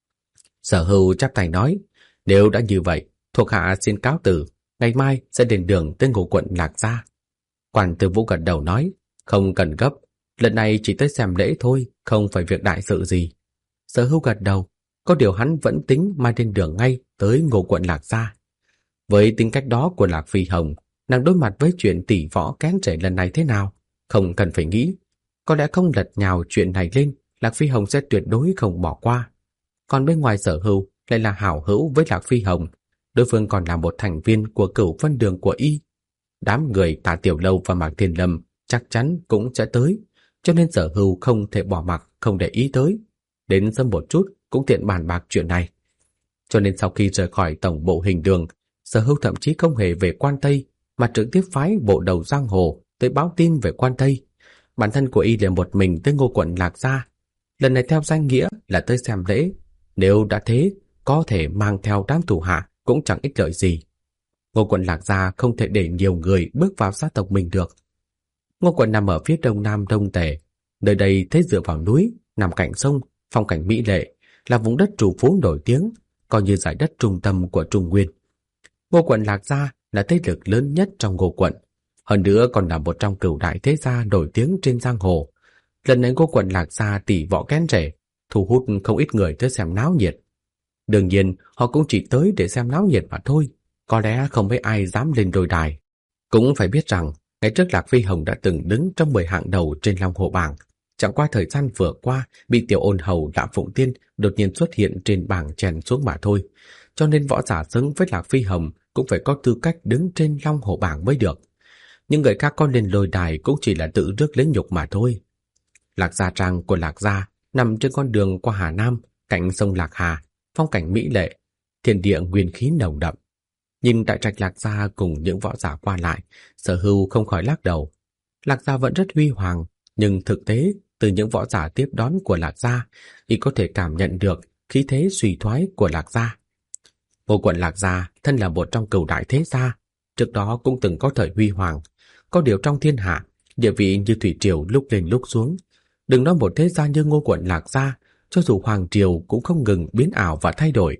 Sở Hưu chắp tay nói, nếu đã như vậy, thuộc hạ xin cáo từ, ngày mai sẽ đến đường tới Ngô quận Lạc gia. Quan Tư Vũ gật đầu nói, không cần gấp, lần này chỉ tới xem lễ thôi, không phải việc đại sự gì. Sở Hưu gật đầu, có điều hắn vẫn tính mai lên đường ngay tới Ngô quận Lạc gia. Với tính cách đó của Lạc Phi Hồng, nàng đối mặt với chuyện tỷ võ kén rể lần này thế nào, không cần phải nghĩ. Có lẽ không lật nhào chuyện này lên, Lạc Phi Hồng sẽ tuyệt đối không bỏ qua. Còn bên ngoài Sở Hưu lại là hảo hữu với Lạc Phi Hồng, đối phương còn là một thành viên của Cửu Vân Đường của y. Đám người Tạ Tiểu Lâu và Mạc Thiên Lâm chắc chắn cũng sẽ tới, cho nên Sở Hưu không thể bỏ mặc không để ý tới. Đến sớm một chút cũng tiện bàn bạc chuyện này. Cho nên sau khi rời khỏi tổng bộ Hình Đường, Sở Hưu thậm chí không hề về Quan Tây, mà trực tiếp phái bộ đầu giang hồ tới báo tin về Quan Tây. Bản thân của y là một mình tới Ngô quận Lạc gia. Lần này theo danh nghĩa là tới xem lễ, nếu đã thế, có thể mang theo đám thủ hạ cũng chẳng ích lợi gì. Ngô quận Lạc gia không thể để nhiều người bước vào gia tộc mình được. Ngô quận nằm ở phía đông nam Đông Tề, nơi đây thế dựa vào núi, nằm cạnh sông, phong cảnh mỹ lệ, là vùng đất trù phú nổi tiếng, coi như giải đất trung tâm của Trung Nguyên. Ngô quận Lạc gia là thế lực lớn nhất trong Ngô quận, hơn nữa còn là một trong cửu đại thế gia nổi tiếng trên giang hồ. Lần này Ngô quận Lạc gia tỷ võ kén rể, thu hút không ít người tới xem náo nhiệt. Đương nhiên, họ cũng chỉ tới để xem náo nhiệt mà thôi, có lẽ không mấy ai dám lên đôi đài. Cũng phải biết rằng, ngày trước Lạc Phi Hồng đã từng đứng trong 10 hạng đầu trên Long Hồ bảng, chẳng qua thời gian vừa qua bị tiểu ôn hầu Lạm Phụng Tiên đột nhiên xuất hiện trên bảng chèn xuống mà thôi, cho nên võ giả xứng với Lạc Phi Hồng cũng phải có tư cách đứng trên Long Hồ bảng mới được. Nhưng người khác có lên lôi đài cũng chỉ là tự rước lấy nhục mà thôi. Lạc gia trang của Lạc gia nằm trên con đường qua Hà Nam, cạnh sông Lạc Hà, phong cảnh mỹ lệ, thiên địa nguyên khí nồng đậm. Nhìn đại trạch Lạc gia cùng những võ giả qua lại, Sở Hưu không khỏi lắc đầu. Lạc gia vẫn rất huy hoàng, nhưng thực tế từ những võ giả tiếp đón của Lạc gia, y có thể cảm nhận được khí thế suy thoái của Lạc gia. Ngô quận Lạc gia thân là một trong cửu đại thế gia, trước đó cũng từng có thời huy hoàng. Có điều trong thiên hạ, địa vị như thủy triều lúc lên lúc xuống. Đừng nói một thế gia như Ngô quận Lạc gia, cho dù hoàng triều cũng không ngừng biến ảo và thay đổi.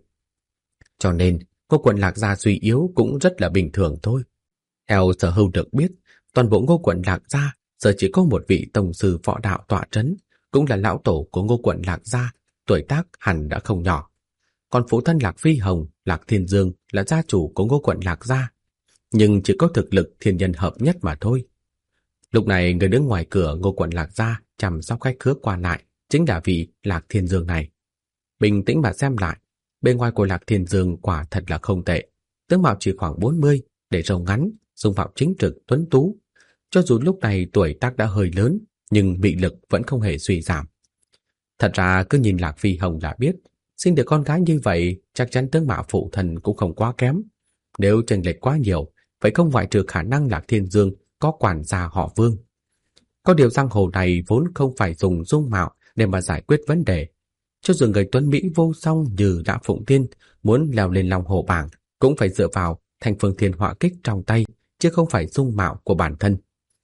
Cho nên, Ngô quận Lạc gia suy yếu cũng rất là bình thường thôi. Theo Sở Hưu được biết, toàn bộ Ngô quận Lạc gia giờ chỉ có một vị tổng sư võ đạo tọa trấn, cũng là lão tổ của Ngô quận Lạc gia, tuổi tác hẳn đã không nhỏ. Còn phụ thân Lạc Phi Hồng, Lạc Thiên Dương là gia chủ của Ngô quận Lạc gia, nhưng chỉ có thực lực thiên nhân hợp nhất mà thôi. Lúc này người đứng ngoài cửa Ngô quận Lạc gia chăm sóc khách khứa qua lại chính là vị Lạc Thiên Dương này. Bình tĩnh mà xem lại, bên ngoài của Lạc Thiên Dương quả thật là không tệ. Tướng mạo chỉ khoảng 40, để râu ngắn, dung mạo chính trực tuấn tú. Cho dù lúc này tuổi tác đã hơi lớn, nhưng mị lực vẫn không hề suy giảm. Thật ra cứ nhìn Lạc Phi Hồng đã biết, sinh được con gái như vậy chắc chắn tướng mạo phụ thân cũng không quá kém. Nếu chênh lệch quá nhiều, vậy không ngoại trừ khả năng Lạc Thiên Dương có quản gia họ Vương. Có điều giang hồ này vốn không phải dùng dung mạo để mà giải quyết vấn đề. Cho dù người tuấn Mỹ vô song như Lã Phụng Tiên muốn leo lên Long Hồ bảng, cũng phải dựa vào Thanh Phương Thiên Họa Kích trong tay, chứ không phải dung mạo của bản thân.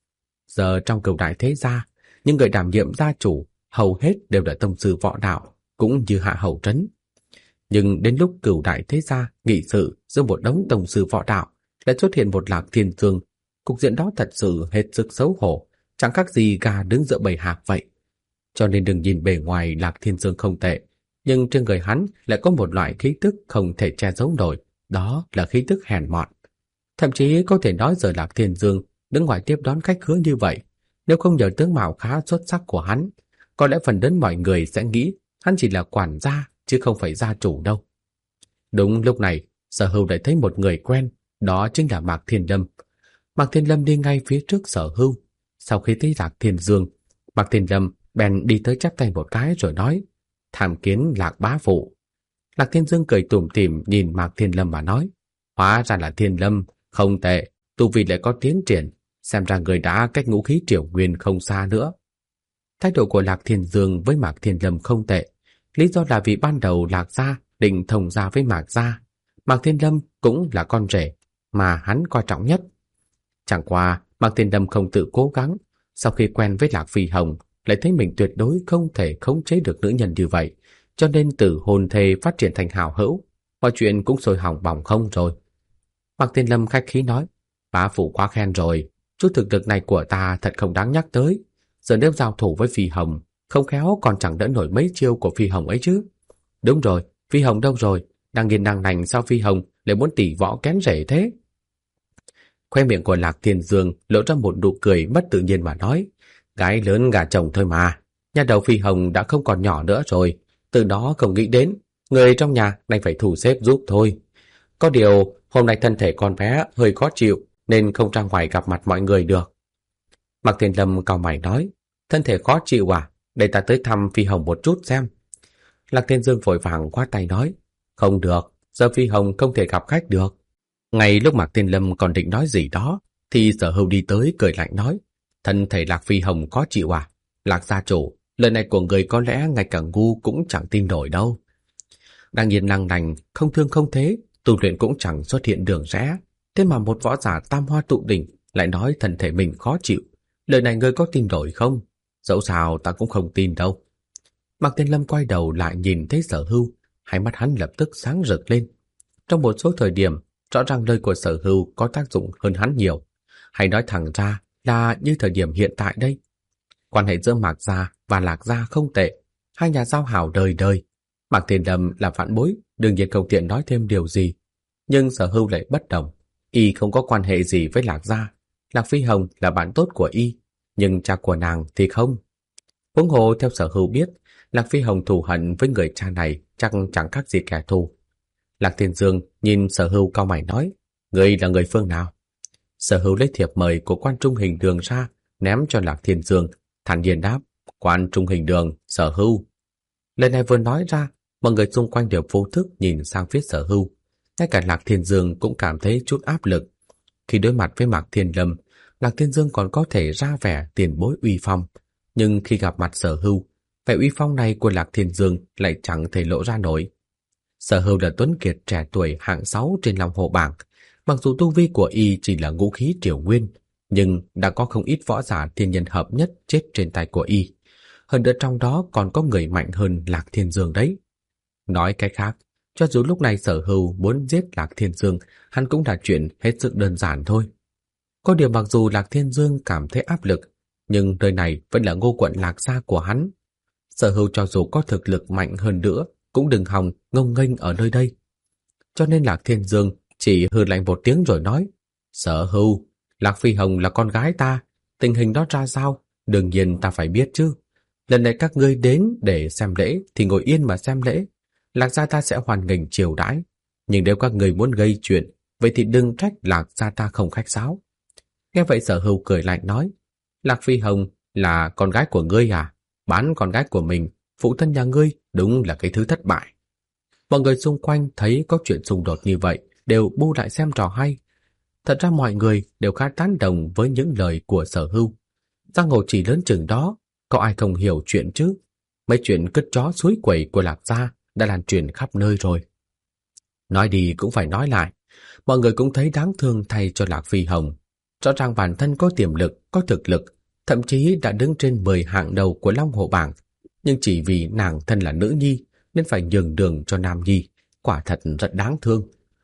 Giờ trong Cửu Đại thế gia, những người đảm nhiệm gia chủ hầu hết đều là tông sư võ đạo, cũng như Hạ Hầu Trấn. Nhưng đến lúc Cửu Đại thế gia nghị sự giữa một đống tông sư võ đạo, lại xuất hiện một Lạc Thiên Dương, cục diện đó thật sự hết sức xấu hổ, chẳng khác gì gà đứng giữa bầy hạc vậy. Cho nên đừng nhìn bề ngoài Lạc Thiên Dương không tệ, nhưng trên người hắn lại có một loại khí tức không thể che giấu nổi, đó là khí tức hèn mọn. Thậm chí có thể nói giờ Lạc Thiên Dương đứng ngoài tiếp đón khách khứa như vậy, nếu không nhờ tướng mạo khá xuất sắc của hắn, có lẽ phần lớn mọi người sẽ nghĩ hắn chỉ là quản gia chứ không phải gia chủ đâu. Đúng lúc này, Sở Hưu đã thấy một người quen, đó chính là Mạc Thiên Lâm. Mạc Thiên Lâm đi ngay phía trước Sở Hưu. Sau khi thấy Lạc Thiên Dương, Mạc Thiên Lâm bèn đi tới chắp tay một cái rồi nói: "Tham kiến Lạc bá phụ." Lạc Thiên Dương cười tủm tỉm nhìn Mạc Thiên Lâm mà nói: "Hóa ra là Thiên Lâm, không tệ, tu vi lại có tiến triển, xem ra người đã cách ngũ khí triều nguyên không xa nữa." Thái độ của Lạc Thiên Dương với Mạc Thiên Lâm không tệ, lý do là vì ban đầu Lạc gia định thông gia với Mạc gia, Mạc Thiên Lâm cũng là con rể mà hắn coi trọng nhất. Chẳng qua Mạc Thiên Lâm không tự cố gắng, sau khi quen với Lạc Phi Hồng lại thấy mình tuyệt đối không thể khống chế được nữ nhân như vậy, cho nên từ hôn thê phát triển thành hảo hữu, mọi chuyện cũng sôi hỏng bỏng không rồi. Mạc Thiên Lâm khách khí nói: "Bá phụ quá khen rồi, chút thực lực này của ta thật không đáng nhắc tới. Giờ nếu giao thủ với Phi Hồng, không khéo còn chẳng đỡ nổi mấy chiêu của Phi Hồng ấy chứ." "Đúng rồi, Phi Hồng đâu rồi? Đang nghiền đang lành sao Phi Hồng lại muốn tỉ võ kén rể thế?" Khoe miệng của Lạc Thiên Dương lộ ra một nụ cười mất tự nhiên mà nói: "Gái lớn gả chồng thôi mà, nhà đầu Phi Hồng đã không còn nhỏ nữa rồi, từ đó không nghĩ đến, người trong nhà đành phải thu xếp giúp thôi. Có điều hôm nay thân thể con bé hơi khó chịu nên không ra ngoài gặp mặt mọi người được." Mạc Thiên Lâm cau mày nói: "Thân thể khó chịu à? Để ta tới thăm Phi Hồng một chút xem." Lạc Thiên Dương vội vàng khoát tay nói: "Không được, giờ Phi Hồng không thể gặp khách được." Ngay lúc Mạc Thiên Lâm còn định nói gì đó, thì Sở Hưu đi tới cười lạnh nói: "Thân thể Lạc Phi Hồng khó chịu à? Lạc gia chủ, lời này của người có lẽ ngay cả ngu cũng chẳng tin nổi đâu. Đang yên năng lành, không thương không thế, tu luyện cũng chẳng xuất hiện đường rẽ, thế mà một võ giả tam hoa tụ đỉnh lại nói thân thể mình khó chịu. Lời này ngươi có tin nổi không? Dẫu sao ta cũng không tin đâu." Mạc Thiên Lâm quay đầu lại nhìn thấy Sở Hưu, hai mắt hắn lập tức sáng rực lên. Trong một số thời điểm, rõ ràng lời của Sở Hưu có tác dụng hơn hắn nhiều. Hay nói thẳng ra là như thời điểm hiện tại đây. Quan hệ giữa Mạc gia và Lạc gia không tệ, hai nhà giao hảo đời đời. Mạc Thiên Lâm là vãn bối, đương nhiên không tiện nói thêm điều gì. Nhưng Sở Hưu lại bất đồng. Y không có quan hệ gì với Lạc gia. Lạc Phi Hồng là bạn tốt của Y, nhưng cha của nàng thì không. Huống hồ theo Sở Hưu biết, Lạc Phi Hồng thù hận với người cha này chắc chẳng khác gì kẻ thù. Lạc Thiên Dương nhìn Sở Hưu cau mày nói: "Ngươi là người phương nào?" Sở Hưu lấy thiệp mời của Quan Trung Hình Đường ra, ném cho Lạc Thiên Dương, thản nhiên đáp: "Quan Trung Hình Đường, Sở Hưu." Lời này vừa nói ra, mọi người xung quanh đều vô thức nhìn sang phía Sở Hưu. Ngay cả Lạc Thiên Dương cũng cảm thấy chút áp lực. Khi đối mặt với Mạc Thiên Lâm, Lạc Thiên Dương còn có thể ra vẻ tiền bối uy phong, nhưng khi gặp mặt Sở Hưu, vẻ uy phong này của Lạc Thiên Dương lại chẳng thể lộ ra nổi. Sở Hưu là tuấn kiệt trẻ tuổi hạng 6 trên Long Hồ bảng, mặc dù tu vi của y chỉ là ngũ khí triều nguyên, nhưng đã có không ít võ giả thiên nhân hợp nhất chết trên tay của y. Hơn nữa trong đó còn có người mạnh hơn Lạc Thiên Dương đấy. Nói cách khác, cho dù lúc này Sở Hưu muốn giết Lạc Thiên Dương, hắn cũng là chuyện hết sức đơn giản thôi. Có điều mặc dù Lạc Thiên Dương cảm thấy áp lực, nhưng nơi này vẫn là Ngô quận Lạc gia của hắn. Sở Hưu cho dù có thực lực mạnh hơn nữa cũng đừng hòng ngông nghênh ở nơi đây. Cho nên Lạc Thiên Dương chỉ hừ lạnh một tiếng rồi nói: Sở Hưu, Lạc Phi Hồng là con gái ta, tình hình đó ra sao, đương nhiên ta phải biết chứ. Lần này các ngươi đến để xem lễ thì ngồi yên mà xem lễ. Lạc gia ta sẽ hoan nghênh chiều đãi, nhưng nếu các ngươi muốn gây chuyện, vậy thì đừng trách Lạc gia ta không khách sáo. Nghe vậy Sở Hưu cười lạnh nói: Lạc Phi Hồng là con gái của ngươi à? Bán con gái của mình, phụ thân nhà ngươi đúng là cái thứ thất bại. Mọi người xung quanh thấy có chuyện xung đột như vậy đều bu lại xem trò hay. Thật ra mọi người đều khá tán đồng với những lời của Sở Hưu. Giang hồ chỉ lớn chừng đó, có ai không hiểu chuyện chứ? Mấy chuyện cứt chó suối quẩy của Lạc gia đã lan truyền khắp nơi rồi. Nói đi cũng phải nói lại, mọi người cũng thấy đáng thương thay cho Lạc Phi Hồng. Rõ ràng bản thân có tiềm lực, có thực lực, thậm chí đã đứng trên 10 hạng đầu của Long Hổ bảng, nhưng chỉ vì nàng thân là nữ nhi nên phải nhường đường cho nam nhi, quả thật rất đáng thương.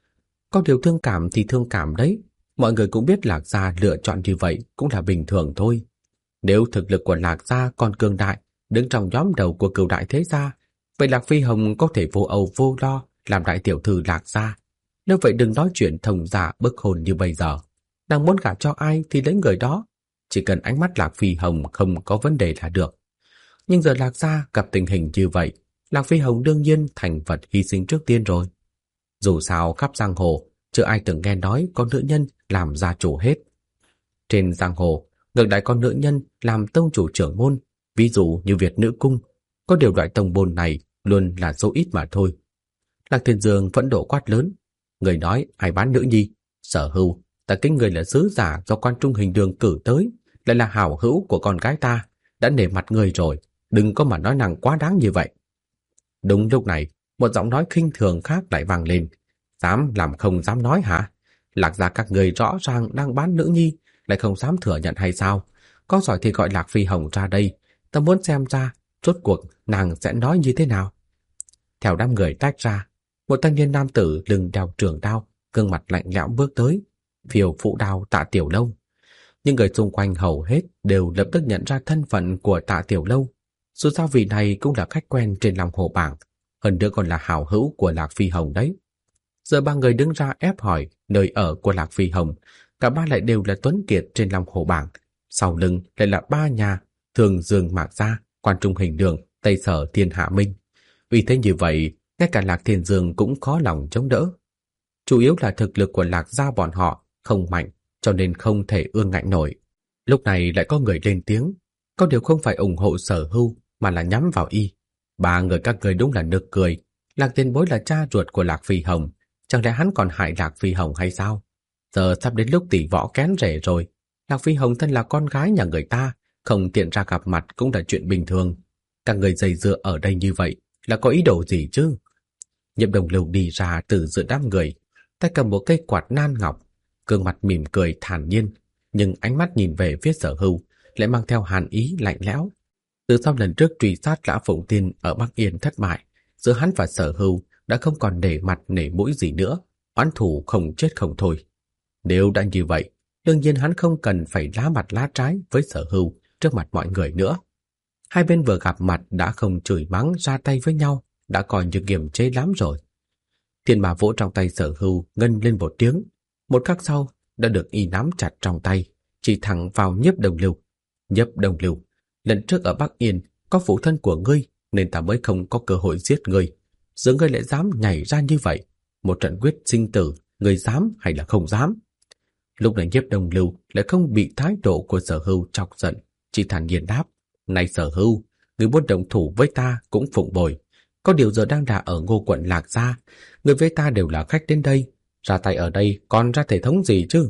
Có điều thương cảm thì thương cảm đấy, mọi người cũng biết Lạc gia lựa chọn như vậy cũng là bình thường thôi. Nếu thực lực của Lạc gia còn cường đại, đứng trong nhóm đầu của cửu đại thế gia, vậy Lạc Phi Hồng có thể vô âu vô lo làm đại tiểu thư Lạc gia. Nếu vậy đừng nói chuyện thông gia bức hôn như bây giờ. Nàng muốn gả cho ai thì lấy người đó, chỉ cần ánh mắt Lạc Phi Hồng không có vấn đề là được. Nhưng giờ Lạc gia gặp tình hình như vậy, Lạc Phi Hồng đương nhiên thành vật hy sinh trước tiên rồi. Dù sao khắp giang hồ, chưa ai từng nghe nói có nữ nhân làm gia chủ hết. Trên giang hồ, ngược lại có nữ nhân làm tông chủ trưởng môn, ví dụ như Việt Nữ Cung. Có điều loại tông môn này luôn là số ít mà thôi. Lạc Thiên Dương phẫn nộ quát lớn: Người nói ai bán nữ nhi? Sở Hưu, ta kính người là sứ giả do Quan Trung Hình Đường cử tới, lại là hảo hữu của con gái ta, đã nể mặt người rồi, đừng có mà nói nàng quá đáng như vậy. Đúng lúc này, một giọng nói khinh thường khác lại vang lên: Dám làm không dám nói hả? Lạc gia các người rõ ràng đang bán nữ nhi, lại không dám thừa nhận hay sao? Có giỏi thì gọi Lạc Phi Hồng ra đây, ta muốn xem ra rốt cuộc nàng sẽ nói như thế nào. Theo đám người tách ra, một thanh niên nam tử lưng đeo trường đao, gương mặt lạnh lẽo bước tới, phiêu phụ đao Tạ Tiểu Lâu. Nhưng người xung quanh hầu hết đều lập tức nhận ra thân phận của Tạ Tiểu Lâu. Dù sao vị này cũng là khách quen trên Long Hổ bảng, hơn nữa còn là hảo hữu của Lạc Phi Hồng đấy. Giờ ba người đứng ra ép hỏi nơi ở của Lạc Phi Hồng, cả ba lại đều là tuấn kiệt trên Long Hổ bảng, sau lưng lại là ba nhà Thường Dương Mạc Gia, Quan Trung Hình Đường, Tây Sở Thiên Hạ Minh. Vì thế như vậy, ngay cả Lạc Thiên Dương cũng khó lòng chống đỡ. Chủ yếu là thực lực của Lạc gia bọn họ không mạnh, cho nên không thể ương ngạnh nổi. Lúc này lại có người lên tiếng, có điều không phải ủng hộ Sở Hưu mà là nhắm vào y. Ba người các người đúng là nực cười. Lạc Tiền Bối là cha ruột của Lạc Phi Hồng, chẳng lẽ hắn còn hại Lạc Phi Hồng hay sao? Giờ sắp đến lúc tỷ võ kén rể rồi. Lạc Phi Hồng thân là con gái nhà người ta, không tiện ra gặp mặt cũng là chuyện bình thường. Các người dày dưa ở đây như vậy là có ý đồ gì chứ? Nhiếp Đồng Lưu đi ra từ giữa đám người, tay cầm một cây quạt nan ngọc, gương mặt mỉm cười thản nhiên, nhưng ánh mắt nhìn về phía Sở Hưu lại mang theo hàn ý lạnh lẽo. Từ sau lần trước truy sát Lã Phụng Tiên ở Bắc Yên thất bại, giữa hắn và Sở Hưu đã không còn nể mặt nể mũi gì nữa, oán thù không chết không thôi. Nếu đã như vậy, đương nhiên hắn không cần phải lá mặt lá trái với Sở Hưu trước mặt mọi người nữa. Hai bên vừa gặp mặt đã không chửi mắng ra tay với nhau, đã coi như kiềm chế lắm rồi. Thiên Ma vỗ trong tay Sở Hưu ngân lên một tiếng, một khắc sau đã được y nắm chặt trong tay, chỉ thẳng vào Nhiếp Đồng Lưu. Nhiếp Đồng Lưu, lần trước ở Bắc Yên có phụ thân của ngươi nên ta mới không có cơ hội giết ngươi. Giờ ngươi lại dám nhảy ra như vậy, một trận quyết sinh tử, ngươi dám hay là không dám? Lúc này Nhiếp Đồng Lưu lại không bị thái độ của Sở Hưu chọc giận, chỉ thản nhiên đáp: Này Sở Hưu, ngươi muốn động thủ với ta cũng phụng bồi. Có điều giờ đang là ở Ngô quận Lạc gia, người với ta đều là khách đến đây, ra tay ở đây còn ra thể thống gì chứ?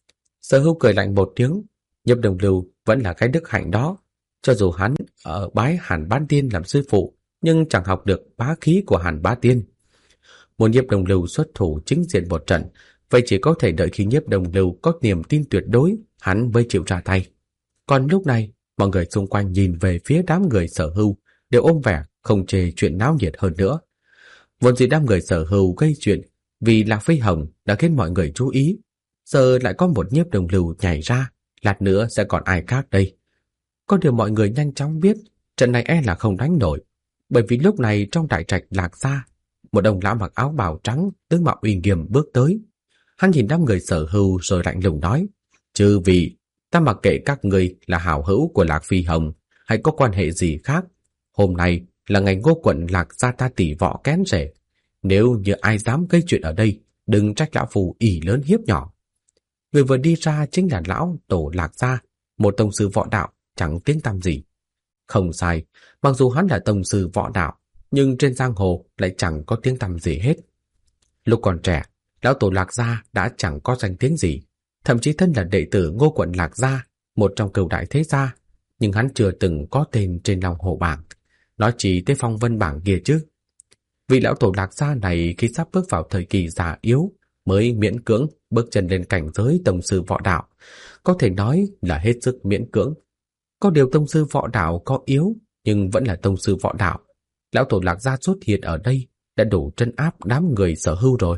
Sở Hưu cười lạnh một tiếng, Nhiếp Đồng Lưu vẫn là cái đức hạnh đó, cho dù hắn ở bái Hàn Bá Tiên làm sư phụ, nhưng chẳng học được bá khí của Hàn Bá Tiên. Muốn Nhiếp Đồng Lưu xuất thủ chính diện một trận, vậy chỉ có thể đợi khi Nhiếp Đồng Lưu có niềm tin tuyệt đối, hắn mới chịu ra tay. Còn lúc này, mọi người xung quanh nhìn về phía đám người Sở Hưu, đều ôm vẻ không chê chuyện náo nhiệt hơn nữa. Vốn dĩ đám người Sở Hưu gây chuyện vì Lạc Phi Hồng đã khiến mọi người chú ý, giờ lại có một Nhiếp Đồng Lưu nhảy ra, lát nữa sẽ còn ai khác đây? Có điều mọi người nhanh chóng biết, trận này e là không đánh nổi, bởi vì lúc này trong đại trạch Lạc gia, một ông lão mặc áo bào trắng, tướng mạo uy nghiêm bước tới. Hắn nhìn đám người Sở Hưu rồi lạnh lùng nói: "Chư vị, ta mặc kệ các người là hảo hữu của Lạc Phi Hồng hay có quan hệ gì khác, hôm nay là ngày Ngô quận Lạc gia ta tỷ võ kén rể. Nếu như ai dám gây chuyện ở đây, đừng trách lão phù ỷ lớn hiếp nhỏ." Người vừa đi ra chính là lão tổ Lạc gia, một tông sư võ đạo chẳng tiếng tăm gì. Không sai, mặc dù hắn là tông sư võ đạo, nhưng trên giang hồ lại chẳng có tiếng tăm gì hết. Lúc còn trẻ, lão tổ Lạc gia đã chẳng có danh tiếng gì, thậm chí thân là đệ tử Ngô quận Lạc gia, một trong cửu đại thế gia, nhưng hắn chưa từng có tên trên Long Hồ bảng, nói chỉ tới phong vân bảng kia chứ. Vị lão tổ Lạc gia này khi sắp bước vào thời kỳ già yếu mới miễn cưỡng bước chân lên cảnh giới tông sư võ đạo, có thể nói là hết sức miễn cưỡng. Có điều tông sư võ đạo có yếu nhưng vẫn là tông sư võ đạo. Lão tổ Lạc gia xuất hiện ở đây đã đủ trấn áp đám người Sở Hưu rồi.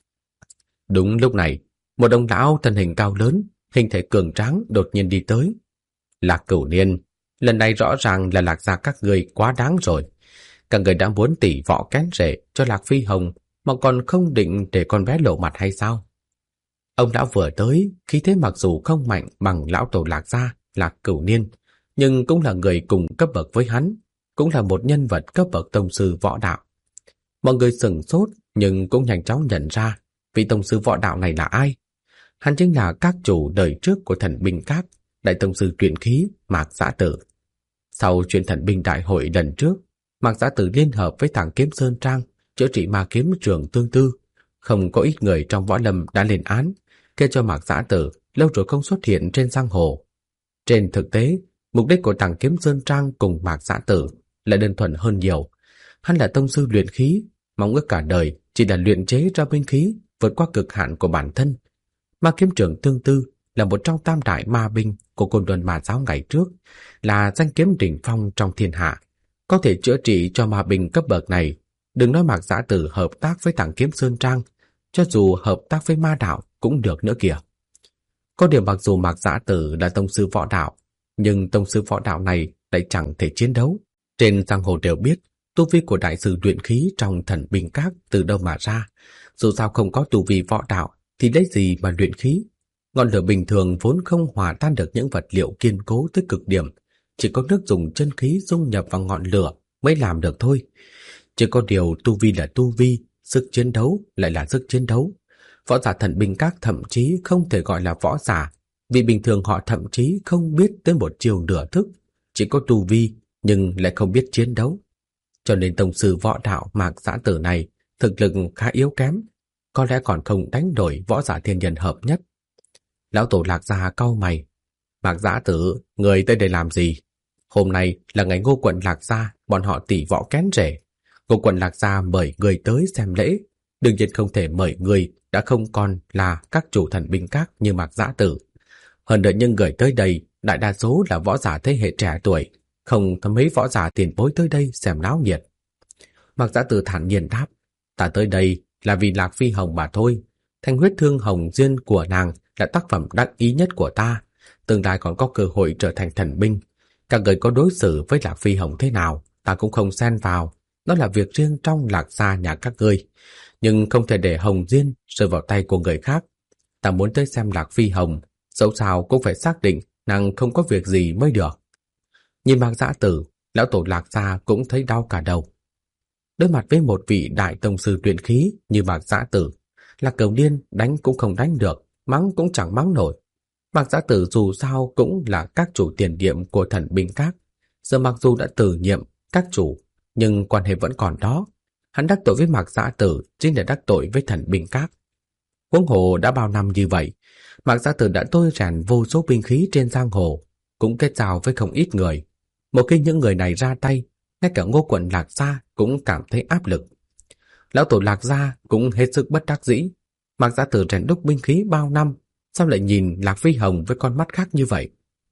Đúng lúc này, một ông lão thân hình cao lớn, hình thể cường tráng đột nhiên đi tới. Lạc Cửu Niên, lần này rõ ràng là Lạc gia các người quá đáng rồi. Các người đã muốn tỉ võ kén rể cho Lạc Phi Hồng mà còn không định để con bé lộ mặt hay sao? Ông lão vừa tới, khí thế mặc dù không mạnh bằng lão tổ Lạc gia, Lạc Cửu Niên, nhưng cũng là người cùng cấp bậc với hắn, cũng là một nhân vật cấp bậc tông sư võ đạo. Mọi người sửng sốt nhưng cũng nhanh chóng nhận ra vị tông sư võ đạo này là ai. Hắn chính là các chủ đời trước của Thần Binh Các, đại tông sư luyện khí Mạc Dã Tử. Sau chuyện Thần Binh đại hội lần trước, Mạc Dã Tử liên hợp với Thẳng Kiếm Sơn Trang chữa trị ma kiếm Trường Tương Tư. Không có ít người trong võ lâm đã lên án, kêu cho Mạc Dã Tử lâu rồi không xuất hiện trên giang hồ. Trên thực tế, mục đích của Thẳng Kiếm Sơn Trang cùng Mạc Dã Tử lại đơn thuần hơn nhiều. Hắn là tông sư luyện khí, mong ước cả đời chỉ là luyện chế ra binh khí vượt qua cực hạn của bản thân. Ma kiếm Trường Tương Tư là một trong tam đại ma binh của Côn Luân Ma giáo ngày trước, là danh kiếm đỉnh phong trong thiên hạ, có thể chữa trị cho ma binh cấp bậc này. Đừng nói Mạc Dã Tử hợp tác với Thẳng Kiếm Sơn Trang, cho dù hợp tác với ma đạo cũng được nữa kìa. Có điều mặc dù Mạc Dã Tử là tông sư võ đạo, nhưng tông sư võ đạo này lại chẳng thể chiến đấu. Trên giang hồ đều biết tu vi của đại sư luyện khí trong Thần Binh Các từ đâu mà ra. Dù sao không có tu vi võ đạo thì lấy gì mà luyện khí. Ngọn lửa bình thường vốn không hòa tan được những vật liệu kiên cố tới cực điểm, chỉ có nước dùng chân khí dung nhập vào ngọn lửa mới làm được thôi. Chỉ có điều tu vi là tu vi, sức chiến đấu lại là sức chiến đấu. Võ giả Thần Binh Các thậm chí không thể gọi là võ giả, vì bình thường họ thậm chí không biết tới một chiều nửa thức, chỉ có tu vi nhưng lại không biết chiến đấu. Cho nên tông sư võ đạo Mạc Dã Tử này thực lực khá yếu kém, có lẽ còn không đánh đổi võ giả thiên nhân hợp nhất. Lão tổ Lạc gia cau mày: "Mạc Dã Tử, người tới đây làm gì? Hôm nay là ngày Ngô quận Lạc gia bọn họ tỉ võ kén rể. Ngô quận Lạc gia mời người tới xem lễ, đương nhiên không thể mời người đã không còn là các chủ Thần Binh Các như Mạc Dã Tử. Hơn nữa những người tới đây đại đa số là võ giả thế hệ trẻ tuổi, không có mấy võ giả tiền bối tới đây xem náo nhiệt." Mạc Dã Tử thản nhiên đáp: "Ta tới đây là vì Lạc Phi Hồng mà thôi. Thanh huyết thương hồng duyên của nàng là tác phẩm đắc ý nhất của ta, tương lai còn có cơ hội trở thành thần binh. Các người có đối xử với Lạc Phi Hồng thế nào, ta cũng không xen vào, đó là việc riêng trong Lạc gia nhà các ngươi, nhưng không thể để Hồng Diên rơi vào tay của người khác. Ta muốn tới xem Lạc Phi Hồng, dẫu sao cũng phải xác định nàng không có việc gì mới được." Nhìn Mạc Dã Tử, lão tổ Lạc gia cũng thấy đau cả đầu. Đối mặt với một vị đại tông sư luyện khí như Mạc Dã Tử, Lạc Cửu Niên đánh cũng không đánh được, mắng cũng chẳng mắng nổi. Mạc Dã Tử dù sao cũng là các chủ tiền nhiệm của Thần Binh Các, giờ mặc dù đã từ nhiệm các chủ, nhưng quan hệ vẫn còn đó. Hắn đắc tội với Mạc Dã Tử chính là đắc tội với Thần Binh Các. Huống hồ đã bao năm như vậy, Mạc Dã Tử đã tôi rèn vô số binh khí trên giang hồ, cũng kết giao với không ít người. Một khi những người này ra tay, ngay cả Ngô quận Lạc gia cũng cảm thấy áp lực. Lão tổ Lạc gia cũng hết sức bất đắc dĩ. Mạc Dã Tử rèn đúc binh khí bao năm, sao lại nhìn Lạc Phi Hồng với con mắt khác như vậy?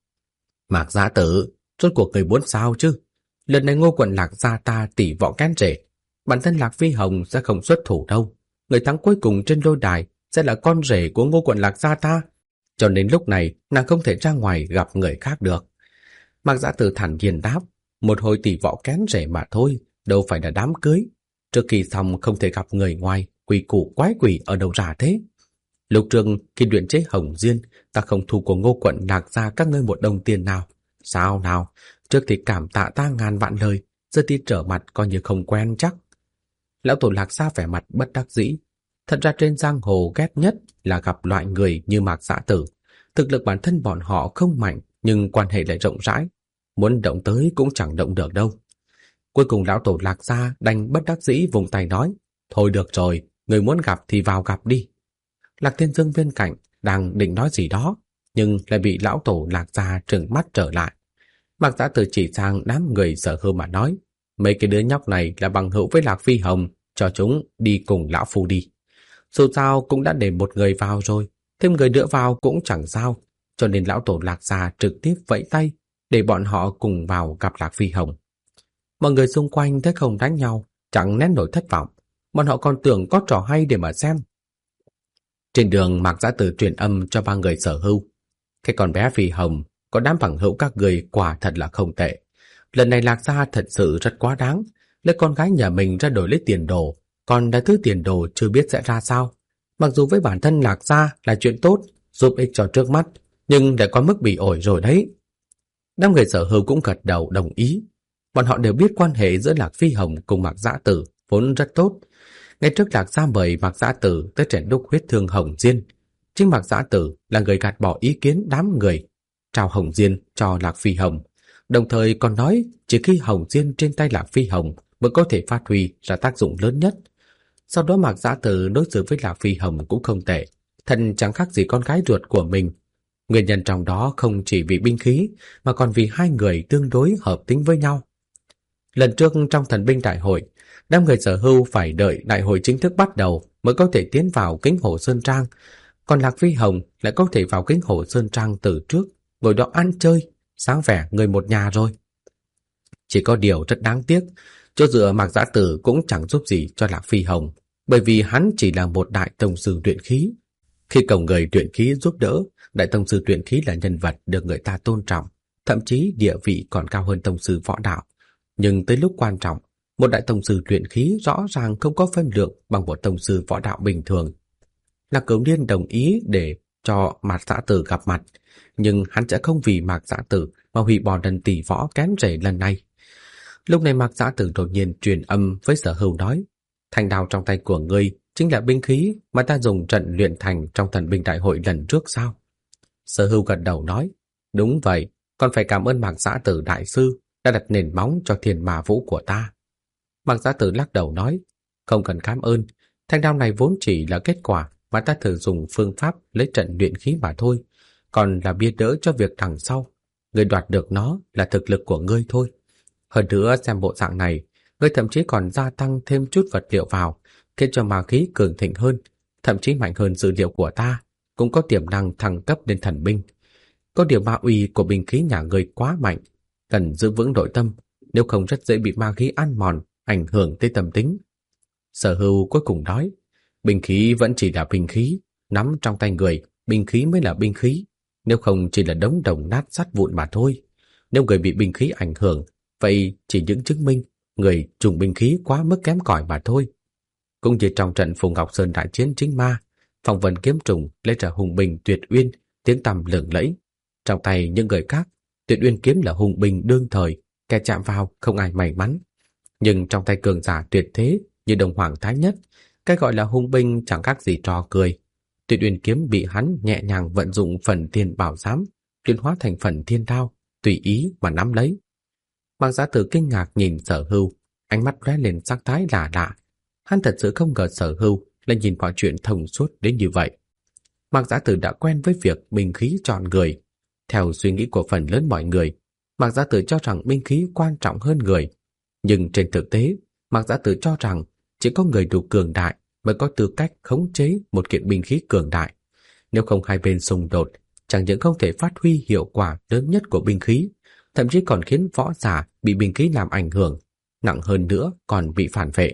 "Mạc Dã Tử, rốt cuộc người muốn sao chứ? Lần này Ngô quận Lạc gia ta tỉ võ kén rể, bản thân Lạc Phi Hồng sẽ không xuất thủ đâu. Người thắng cuối cùng trên lôi đài sẽ là con rể của Ngô quận Lạc gia ta, cho nên lúc này nàng không thể ra ngoài gặp người khác được." Mạc Dã Tử thản nhiên đáp: Một hồi tỷ võ kén rể mà thôi, đâu phải là đám cưới. Trước khi xong không thể gặp người ngoài, quỷ củ quái quỷ ở đâu ra thế? Lục Trường khi luyện chế hồng diên, ta không thu của Ngô quận Lạc gia các ngươi một đồng tiền nào. Sao nào? Trước thì cảm tạ ta ngàn vạn lời, giờ thì trở mặt coi như không quen chắc. Lão tổ Lạc gia vẻ mặt bất đắc dĩ. Thật ra trên giang hồ ghét nhất là gặp loại người như Mạc Dã Tử. Thực lực bản thân bọn họ không mạnh, nhưng quan hệ lại rộng rãi. Muốn động tới cũng chẳng động được đâu. Cuối cùng lão tổ Lạc gia đành bất đắc dĩ vùng tay nói, thôi được rồi, người muốn gặp thì vào gặp đi. Lạc Thiên Dương bên cạnh đang định nói gì đó, nhưng lại bị lão tổ Lạc gia trừng mắt trở lại. Mạc Dã Tử chỉ sang đám người Sở Hưu mà nói, mấy cái đứa nhóc này là bằng hữu với Lạc Phi Hồng, cho chúng đi cùng lão phu đi. Dù sao cũng đã để một người vào rồi, thêm người nữa vào cũng chẳng sao, cho nên lão tổ Lạc gia trực tiếp vẫy tay để bọn họ cùng vào gặp Lạc Phi Hồng. Mọi người xung quanh thấy không đánh nhau, chẳng nén nổi thất vọng, bọn họ còn tưởng có trò hay để mà xem. Trên đường Mạc Dã Tử truyền âm cho ba người Sở Hưu, cái con bé Phi Hồng có đám bằng hữu các người quả thật là không tệ. Lần này Lạc gia thật sự rất quá đáng, lấy con gái nhà mình ra đổi lấy tiền đồ, còn là thứ tiền đồ chưa biết sẽ ra sao. Mặc dù với bản thân Lạc gia là chuyện tốt, giúp ích cho trước mắt, nhưng đã có mức bị ổi rồi đấy. Đám người Sở Hưu cũng gật đầu đồng ý. Bọn họ đều biết quan hệ giữa Lạc Phi Hồng cùng Mạc Dã Tử vốn rất tốt. Ngày trước Lạc gia mời Mạc Dã Tử tới rèn đúc huyết thương hồng diên. Chính Mạc Dã Tử là người gạt bỏ ý kiến đám người, trao hồng diên cho Lạc Phi Hồng, đồng thời còn nói chỉ khi hồng diên trên tay Lạc Phi Hồng mới có thể phát huy ra tác dụng lớn nhất. Sau đó Mạc Dã Tử đối xử với Lạc Phi Hồng cũng không tệ, thân chẳng khác gì con gái ruột của mình. Nguyên nhân trong đó không chỉ vì binh khí, mà còn vì hai người tương đối hợp tính với nhau. Lần trước trong thần binh đại hội, đám người Sở Hưu phải đợi đại hội chính thức bắt đầu mới có thể tiến vào Kính Hồ Sơn Trang, còn Lạc Phi Hồng lại có thể vào Kính Hồ Sơn Trang từ trước, ngồi đó ăn chơi, sáng vẻ người một nhà rồi. Chỉ có điều rất đáng tiếc, chỗ dựa Mạc Dã Tử cũng chẳng giúp gì cho Lạc Phi Hồng, bởi vì hắn chỉ là một đại tông sư luyện khí. Khi cầu người luyện khí giúp đỡ, đại tông sư luyện khí là nhân vật được người ta tôn trọng, thậm chí địa vị còn cao hơn tông sư võ đạo. Nhưng tới lúc quan trọng, một đại tông sư luyện khí rõ ràng không có phân lượng bằng một tông sư võ đạo bình thường. Lạc Cửu Niên đồng ý để cho Mạc Dã Tử gặp mặt, nhưng hắn sẽ không vì Mạc Dã Tử mà hủy bỏ lần tỷ võ kén rể lần này. Lúc này Mạc Dã Tử đột nhiên truyền âm với Sở Hưu nói, thanh đao trong tay của ngươi chính là binh khí mà ta dùng trận luyện thành trong thần binh đại hội lần trước sao? Sở Hưu gật đầu nói, đúng vậy, còn phải cảm ơn Mạc Dã Tử đại sư đã đặt nền móng cho Thiên Ma Vũ của ta. Mạc Dã Tử lắc đầu nói, không cần cảm ơn, thanh đao này vốn chỉ là kết quả mà ta thử dùng phương pháp lấy trận luyện khí mà thôi, còn là bia đỡ cho việc đằng sau. Ngươi đoạt được nó là thực lực của ngươi thôi. Hơn nữa xem bộ dạng này, ngươi thậm chí còn gia tăng thêm chút vật liệu vào, khiến cho ma khí cường thịnh hơn, thậm chí mạnh hơn dữ liệu của ta, cũng có tiềm năng thăng cấp lên thần binh. Có điều ma uy của binh khí nhà ngươi quá mạnh, cần giữ vững nội tâm, nếu không rất dễ bị ma khí ăn mòn, ảnh hưởng tới tâm tính. Sở Hưu cuối cùng nói, binh khí vẫn chỉ là binh khí, nắm trong tay người, binh khí mới là binh khí, nếu không chỉ là đống đồng nát sắt vụn mà thôi. Nếu người bị binh khí ảnh hưởng, vậy chỉ những chứng minh người dùng binh khí quá mức kém cỏi mà thôi. Cũng như trong trận Phùng Ngọc Sơn đại chiến chính ma, Phong Vân kiếm trùng lấy ra hùng binh Tuyệt Uyên, tiếng tăm lừng lẫy. Trong tay những người khác, Tuyệt Uyên kiếm là hùng binh đương thời, kẻ chạm vào không ai may mắn. Nhưng trong tay cường giả tuyệt thế như Đồng Hoàng Thái Nhất, cái gọi là hung binh chẳng khác gì trò cười. Tuyệt Uyên kiếm bị hắn nhẹ nhàng vận dụng phần thiên bảo giám, chuyển hóa thành phần thiên đao, tùy ý mà nắm lấy. Mạc Dã Tử kinh ngạc nhìn Sở Hưu, ánh mắt lóe lên sắc thái lạ lạ. Hắn thật sự không ngờ Sở Hưu lại nhìn mọi chuyện thông suốt đến như vậy. Mạc Dã Tử đã quen với việc binh khí chọn người. Theo suy nghĩ của phần lớn mọi người, Mạc Dã Tử cho rằng binh khí quan trọng hơn người. Nhưng trên thực tế, Mạc Dã Tử cho rằng chỉ có người đủ cường đại mới có tư cách khống chế một kiện binh khí cường đại. Nếu không hai bên xung đột, chẳng những không thể phát huy hiệu quả lớn nhất của binh khí, thậm chí còn khiến võ giả bị binh khí làm ảnh hưởng, nặng hơn nữa còn bị phản vệ.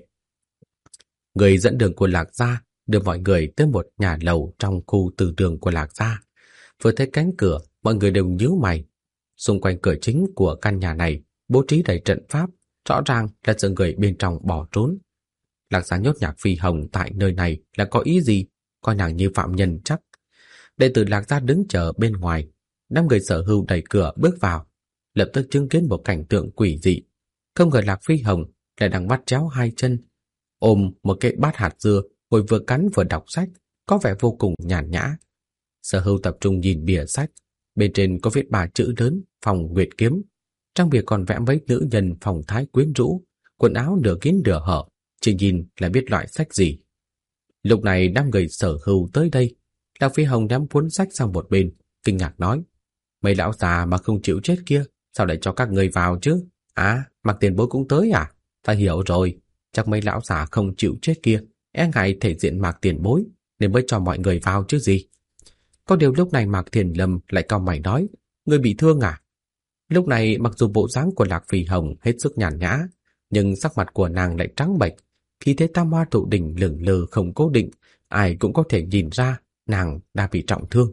Người dẫn đường của Lạc gia đưa mọi người tới một nhà lầu trong khu từ đường của Lạc gia. Vừa thấy cánh cửa, mọi người đều nhíu mày. Xung quanh cửa chính của căn nhà này bố trí đầy trận pháp, rõ ràng là sợ người bên trong bỏ trốn. Lạc Gia nhốt Nhạc Phi Hồng tại nơi này là có ý gì? Coi nàng như phạm nhân chắc. Đệ tử Lạc Gia đứng chờ bên ngoài, 5 người Sở Hưu đẩy cửa bước vào, lập tức chứng kiến một cảnh tượng quỷ dị. Không ngờ Lạc Phi Hồng lại đang vắt chéo hai chân, ôm một cái bát hạt dưa, ngồi vừa cắn vừa đọc sách, có vẻ vô cùng nhàn nhã. Sở Hưu tập trung nhìn bìa sách, bên trên có viết 3 chữ lớn Phong Nguyệt Kiếm, trong bìa còn vẽ mấy nữ nhân phong thái quyến rũ, quần áo nửa kín nửa hở, chỉ nhìn là biết loại sách gì. Lúc này 5 người Sở Hưu tới đây, Lạc Phi Hồng ném cuốn sách sang một bên, kinh ngạc nói: "Mấy lão già mà không chịu chết kia, sao lại cho các người vào chứ? À, Mạc Tiền Bối cũng tới à? Ta hiểu rồi, chắc mấy lão già không chịu chết kia e ngại thể diện Mạc Tiền Bối nên mới cho mọi người vào chứ gì." Có điều lúc này Mạc Thiền Lâm lại cau mày nói: "Ngươi bị thương à?" Lúc này mặc dù bộ dáng của Lạc Phi Hồng hết sức nhàn nhã, nhưng sắc mặt của nàng lại trắng bệch, khí thế tam hoa tụ đỉnh lửng lờ không cố định, ai cũng có thể nhìn ra nàng đã bị trọng thương.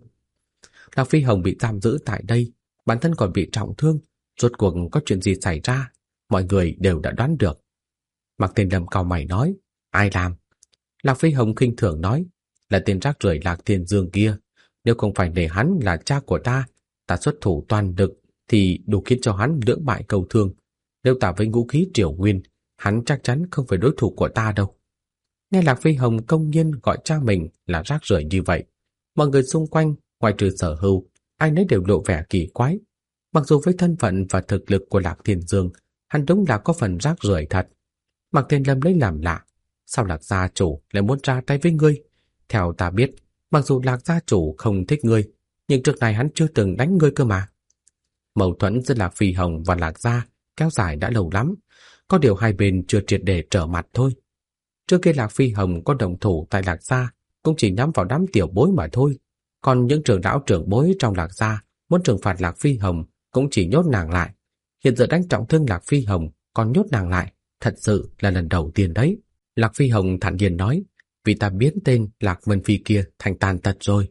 Lạc Phi Hồng bị giam giữ tại đây, bản thân còn bị trọng thương, rốt cuộc có chuyện gì xảy ra, mọi người đều đã đoán được. Mạc Thiền Lâm cau mày nói: "Ai làm?" Lạc Phi Hồng khinh thường nói: "Là tên rác rưởi Lạc Thiên Dương kia, nếu không phải để hắn là cha của ta xuất thủ toàn lực thì đủ khiến cho hắn lưỡng bại cầu thương. Nếu ta với ngũ khí Triều Nguyên, hắn chắc chắn không phải đối thủ của ta đâu." Nghe Lạc Phi Hồng công nhiên gọi cha mình là rác rưởi như vậy, mọi người xung quanh ngoài trừ Sở Hưu, ai nấy đều lộ vẻ kỳ quái. Mặc dù với thân phận và thực lực của Lạc Thiên Dương, hắn đúng là có phần rác rưởi thật. Mạc Thiên Lâm lấy làm lạ: "Sao Lạc gia chủ lại muốn ra tay với ngươi? Theo ta biết, mặc dù Lạc gia chủ không thích ngươi, nhưng trước này hắn chưa từng đánh ngươi cơ mà." Mâu thuẫn giữa Lạc Phi Hồng và Lạc gia kéo dài đã lâu lắm, có điều hai bên chưa triệt để trở mặt thôi. Trước kia Lạc Phi Hồng có đồng thủ tại Lạc gia cũng chỉ nhắm vào đám tiểu bối mà thôi, còn những trưởng lão trưởng bối trong Lạc gia muốn trừng phạt Lạc Phi Hồng cũng chỉ nhốt nàng lại. Hiện giờ đánh trọng thương Lạc Phi Hồng còn nhốt nàng lại, thật sự là lần đầu tiên đấy. Lạc Phi Hồng thản nhiên nói: "Vì ta biến tên Lạc Vân Phi kia thành tàn tật rồi."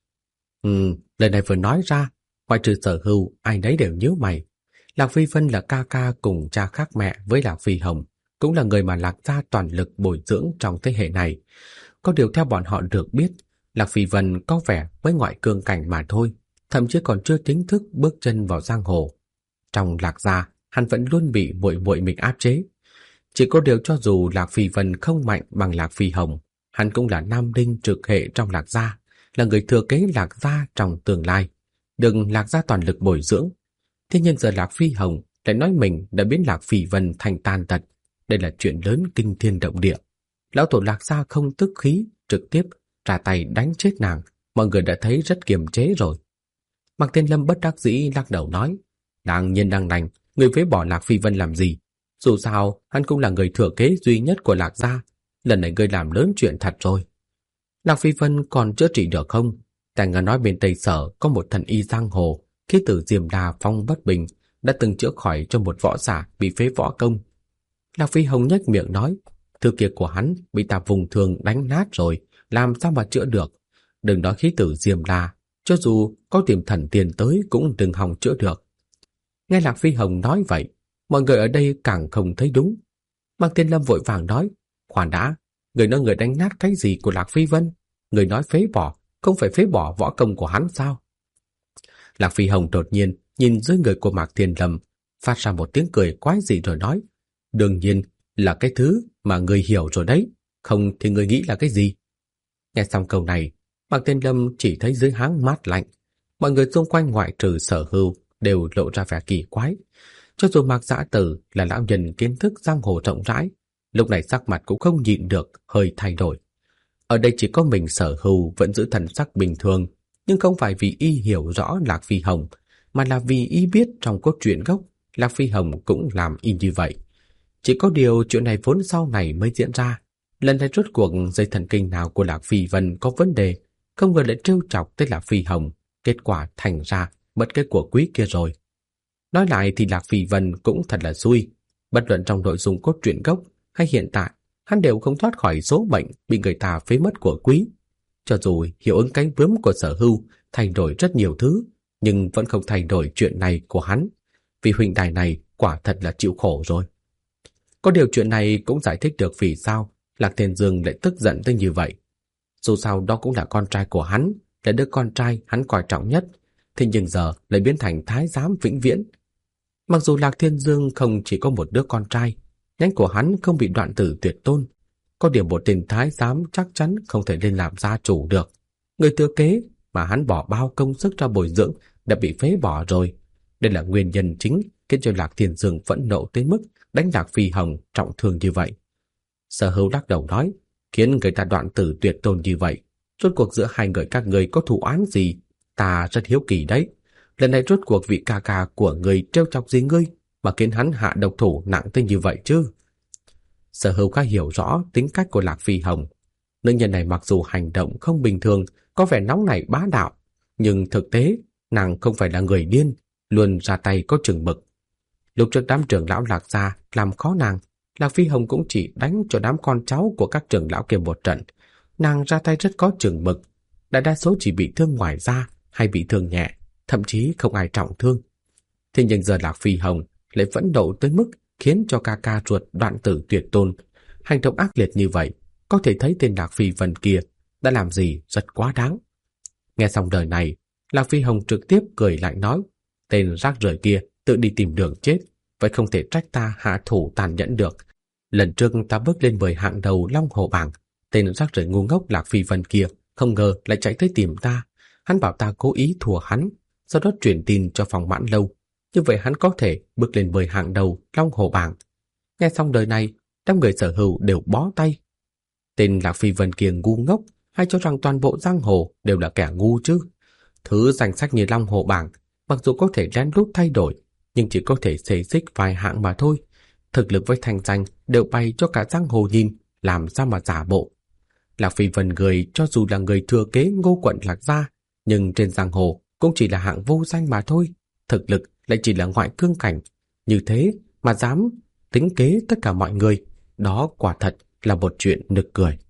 Lời này vừa nói ra, ngoại trừ Sở Hưu, ai nấy đều nhíu mày. Lạc Phi Vân là ca ca cùng cha khác mẹ với Lạc Phi Hồng, cũng là người mà Lạc gia toàn lực bồi dưỡng trong thế hệ này. Có điều theo bọn họ được biết, Lạc Phi Vân có vẻ với ngoại cương cảnh mà thôi, thậm chí còn chưa chính thức bước chân vào giang hồ. Trong Lạc gia, hắn vẫn luôn bị muội muội mình áp chế. Chỉ có điều cho dù Lạc Phi Vân không mạnh bằng Lạc Phi Hồng, hắn cũng là nam đinh trực hệ trong Lạc gia, là người thừa kế Lạc gia trong tương lai, được Lạc gia toàn lực bồi dưỡng. Thế nhưng giờ Lạc Phi Hồng lại nói mình đã biến Lạc Phi Vân thành tàn tật, đây là chuyện lớn kinh thiên động địa. Lão tổ Lạc gia không tức khí, trực tiếp ra tay đánh chết nàng, mọi người đã thấy rất kiềm chế rồi. Mạc Thiên Lâm bất đắc dĩ lắc đầu nói: "Đang nhiên đang lành, người phế bỏ Lạc Phi Vân làm gì? Dù sao, hắn cũng là người thừa kế duy nhất của Lạc gia, lần này ngươi làm lớn chuyện thật rồi." "Lạc Phi Vân còn chữa trị được không? Ta nghe nói bên Tây Sở có một thần y giang hồ, khí tử Diêm Đà Phong Bất Bình đã từng chữa khỏi cho một võ giả bị phế võ công." Lạc Phi Hồng nhếch miệng nói: "Thứ kia của hắn bị ta vùng thường đánh nát rồi, làm sao mà chữa được? Đừng nói khí tử Diêm Đà, cho dù có tìm thần tiền tới cũng đừng hòng chữa được." Nghe Lạc Phi Hồng nói vậy, mọi người ở đây càng không thấy đúng. Mạc Thiên Lâm vội vàng nói: "Khoan đã, người nói người đánh nát cái gì của Lạc Phi Vân? Người nói phế bỏ, không phải phế bỏ võ công của hắn sao?" Lạc Phi Hồng đột nhiên nhìn dưới người của Mạc Thiên Lâm, phát ra một tiếng cười quái dị rồi nói: "Đương nhiên là cái thứ mà người hiểu rồi đấy, không thì người nghĩ là cái gì?" Nghe xong câu này, Mạc Thiên Lâm chỉ thấy dưới háng mát lạnh. Mọi người xung quanh ngoại trừ Sở Hưu đều lộ ra vẻ kỳ quái. Cho dù Mạc Dã Tử là lão nhân kiến thức giang hồ rộng rãi, lúc này sắc mặt cũng không nhịn được hơi thay đổi. Ở đây chỉ có mình Sở Hưu vẫn giữ thần sắc bình thường, nhưng không phải vì y hiểu rõ Lạc Phi Hồng, mà là vì y biết trong cốt truyện gốc Lạc Phi Hồng cũng làm y như vậy. Chỉ có điều chuyện này vốn sau này mới diễn ra. Lần này rốt cuộc dây thần kinh nào của Lạc Phi Vân có vấn đề, không ngờ lại trêu chọc tới Lạc Phi Hồng, kết quả thành ra mất cái của quý kia rồi. Nói lại thì Lạc Phi Vân cũng thật là xui, bất luận trong nội dung cốt truyện gốc hay hiện tại, hắn đều không thoát khỏi số mệnh bị người ta phế mất của quý. Cho dù hiệu ứng cánh bướm của Sở Hưu thay đổi rất nhiều thứ, nhưng vẫn không thay đổi chuyện này của hắn. Vì huynh đài này quả thật là chịu khổ rồi. Có điều chuyện này cũng giải thích được vì sao Lạc Thiên Dương lại tức giận tới như vậy. Dù sao đó cũng là con trai của hắn, là đứa con trai hắn coi trọng nhất, thế nhưng giờ lại biến thành thái giám vĩnh viễn. Mặc dù Lạc Thiên Dương không chỉ có một đứa con trai, nhánh của hắn không bị đoạn tử tuyệt tôn, có điều một tên thái giám chắc chắn không thể lên làm gia chủ được. Người thừa kế mà hắn bỏ bao công sức ra bồi dưỡng đã bị phế bỏ rồi. Đây là nguyên nhân chính khiến cho Lạc Thiên Dương phẫn nộ tới mức đánh Lạc Phi Hồng trọng thương như vậy. Sở Hữu lắc đầu nói, khiến người ta đoạn tử tuyệt tôn như vậy, rốt cuộc giữa hai người các người có thù oán gì? Ta rất hiếu kỳ đấy. Lần này rốt cuộc vị ca ca của người trêu chọc gì ngươi mà khiến hắn hạ độc thủ nặng tới như vậy chứ? Sở Hữu khá hiểu rõ tính cách của Lạc Phi Hồng. Nữ nhân này mặc dù hành động không bình thường, có vẻ nóng nảy bá đạo, nhưng thực tế nàng không phải là người điên, luôn ra tay có chừng mực. Lúc trước đám trưởng lão Lạc gia làm khó nàng, Lạc Phi Hồng cũng chỉ đánh cho đám con cháu của các trưởng lão kia một trận. Nàng ra tay rất có chừng mực, đại đa số chỉ bị thương ngoài da hay bị thương nhẹ, thậm chí không ai trọng thương. Thế nhưng giờ Lạc Phi Hồng lại phẫn nộ tới mức khiến cho ca ca ruột đoạn tử tuyệt tôn. Hành động ác liệt như vậy, có thể thấy tên Lạc Phi Vân kia đã làm gì rất quá đáng. Nghe xong lời này, Lạc Phi Hồng trực tiếp cười lại nói, tên rác rưởi kia tự đi tìm đường chết, vậy không thể trách ta hạ thủ tàn nhẫn được. Lần trước ta bước lên 10 hạng đầu Long Hồ bảng, tên rác rưởi ngu ngốc Lạc Phi Vân kia không ngờ lại chạy tới tìm ta. Hắn bảo ta cố ý thua hắn, sau đó truyền tin cho Phòng Mãn Lâu. Như vậy hắn có thể bước lên 10 hạng đầu Long Hồ bảng. Nghe xong đời này, đám người Sở Hữu đều bó tay. Tên Lạc Phi Vân kia ngu ngốc, hay cho rằng toàn bộ giang hồ đều là kẻ ngu chứ? Thứ danh sách như Long Hồ bảng, mặc dù có thể lén lút thay đổi, nhưng chỉ có thể xê xích vài hạng mà thôi. Thực lực với thành danh đều bày cho cả giang hồ nhìn, làm sao mà giả bộ. Lạc Phi Vân người cho dù là người thừa kế Ngô quận Lạc gia, nhưng trên giang hồ cũng chỉ là hạng vô danh mà thôi. Thực lực lại chỉ là ngoại cương cảnh. Như thế mà dám tính kế tất cả mọi người, đó quả thật là một chuyện nực cười.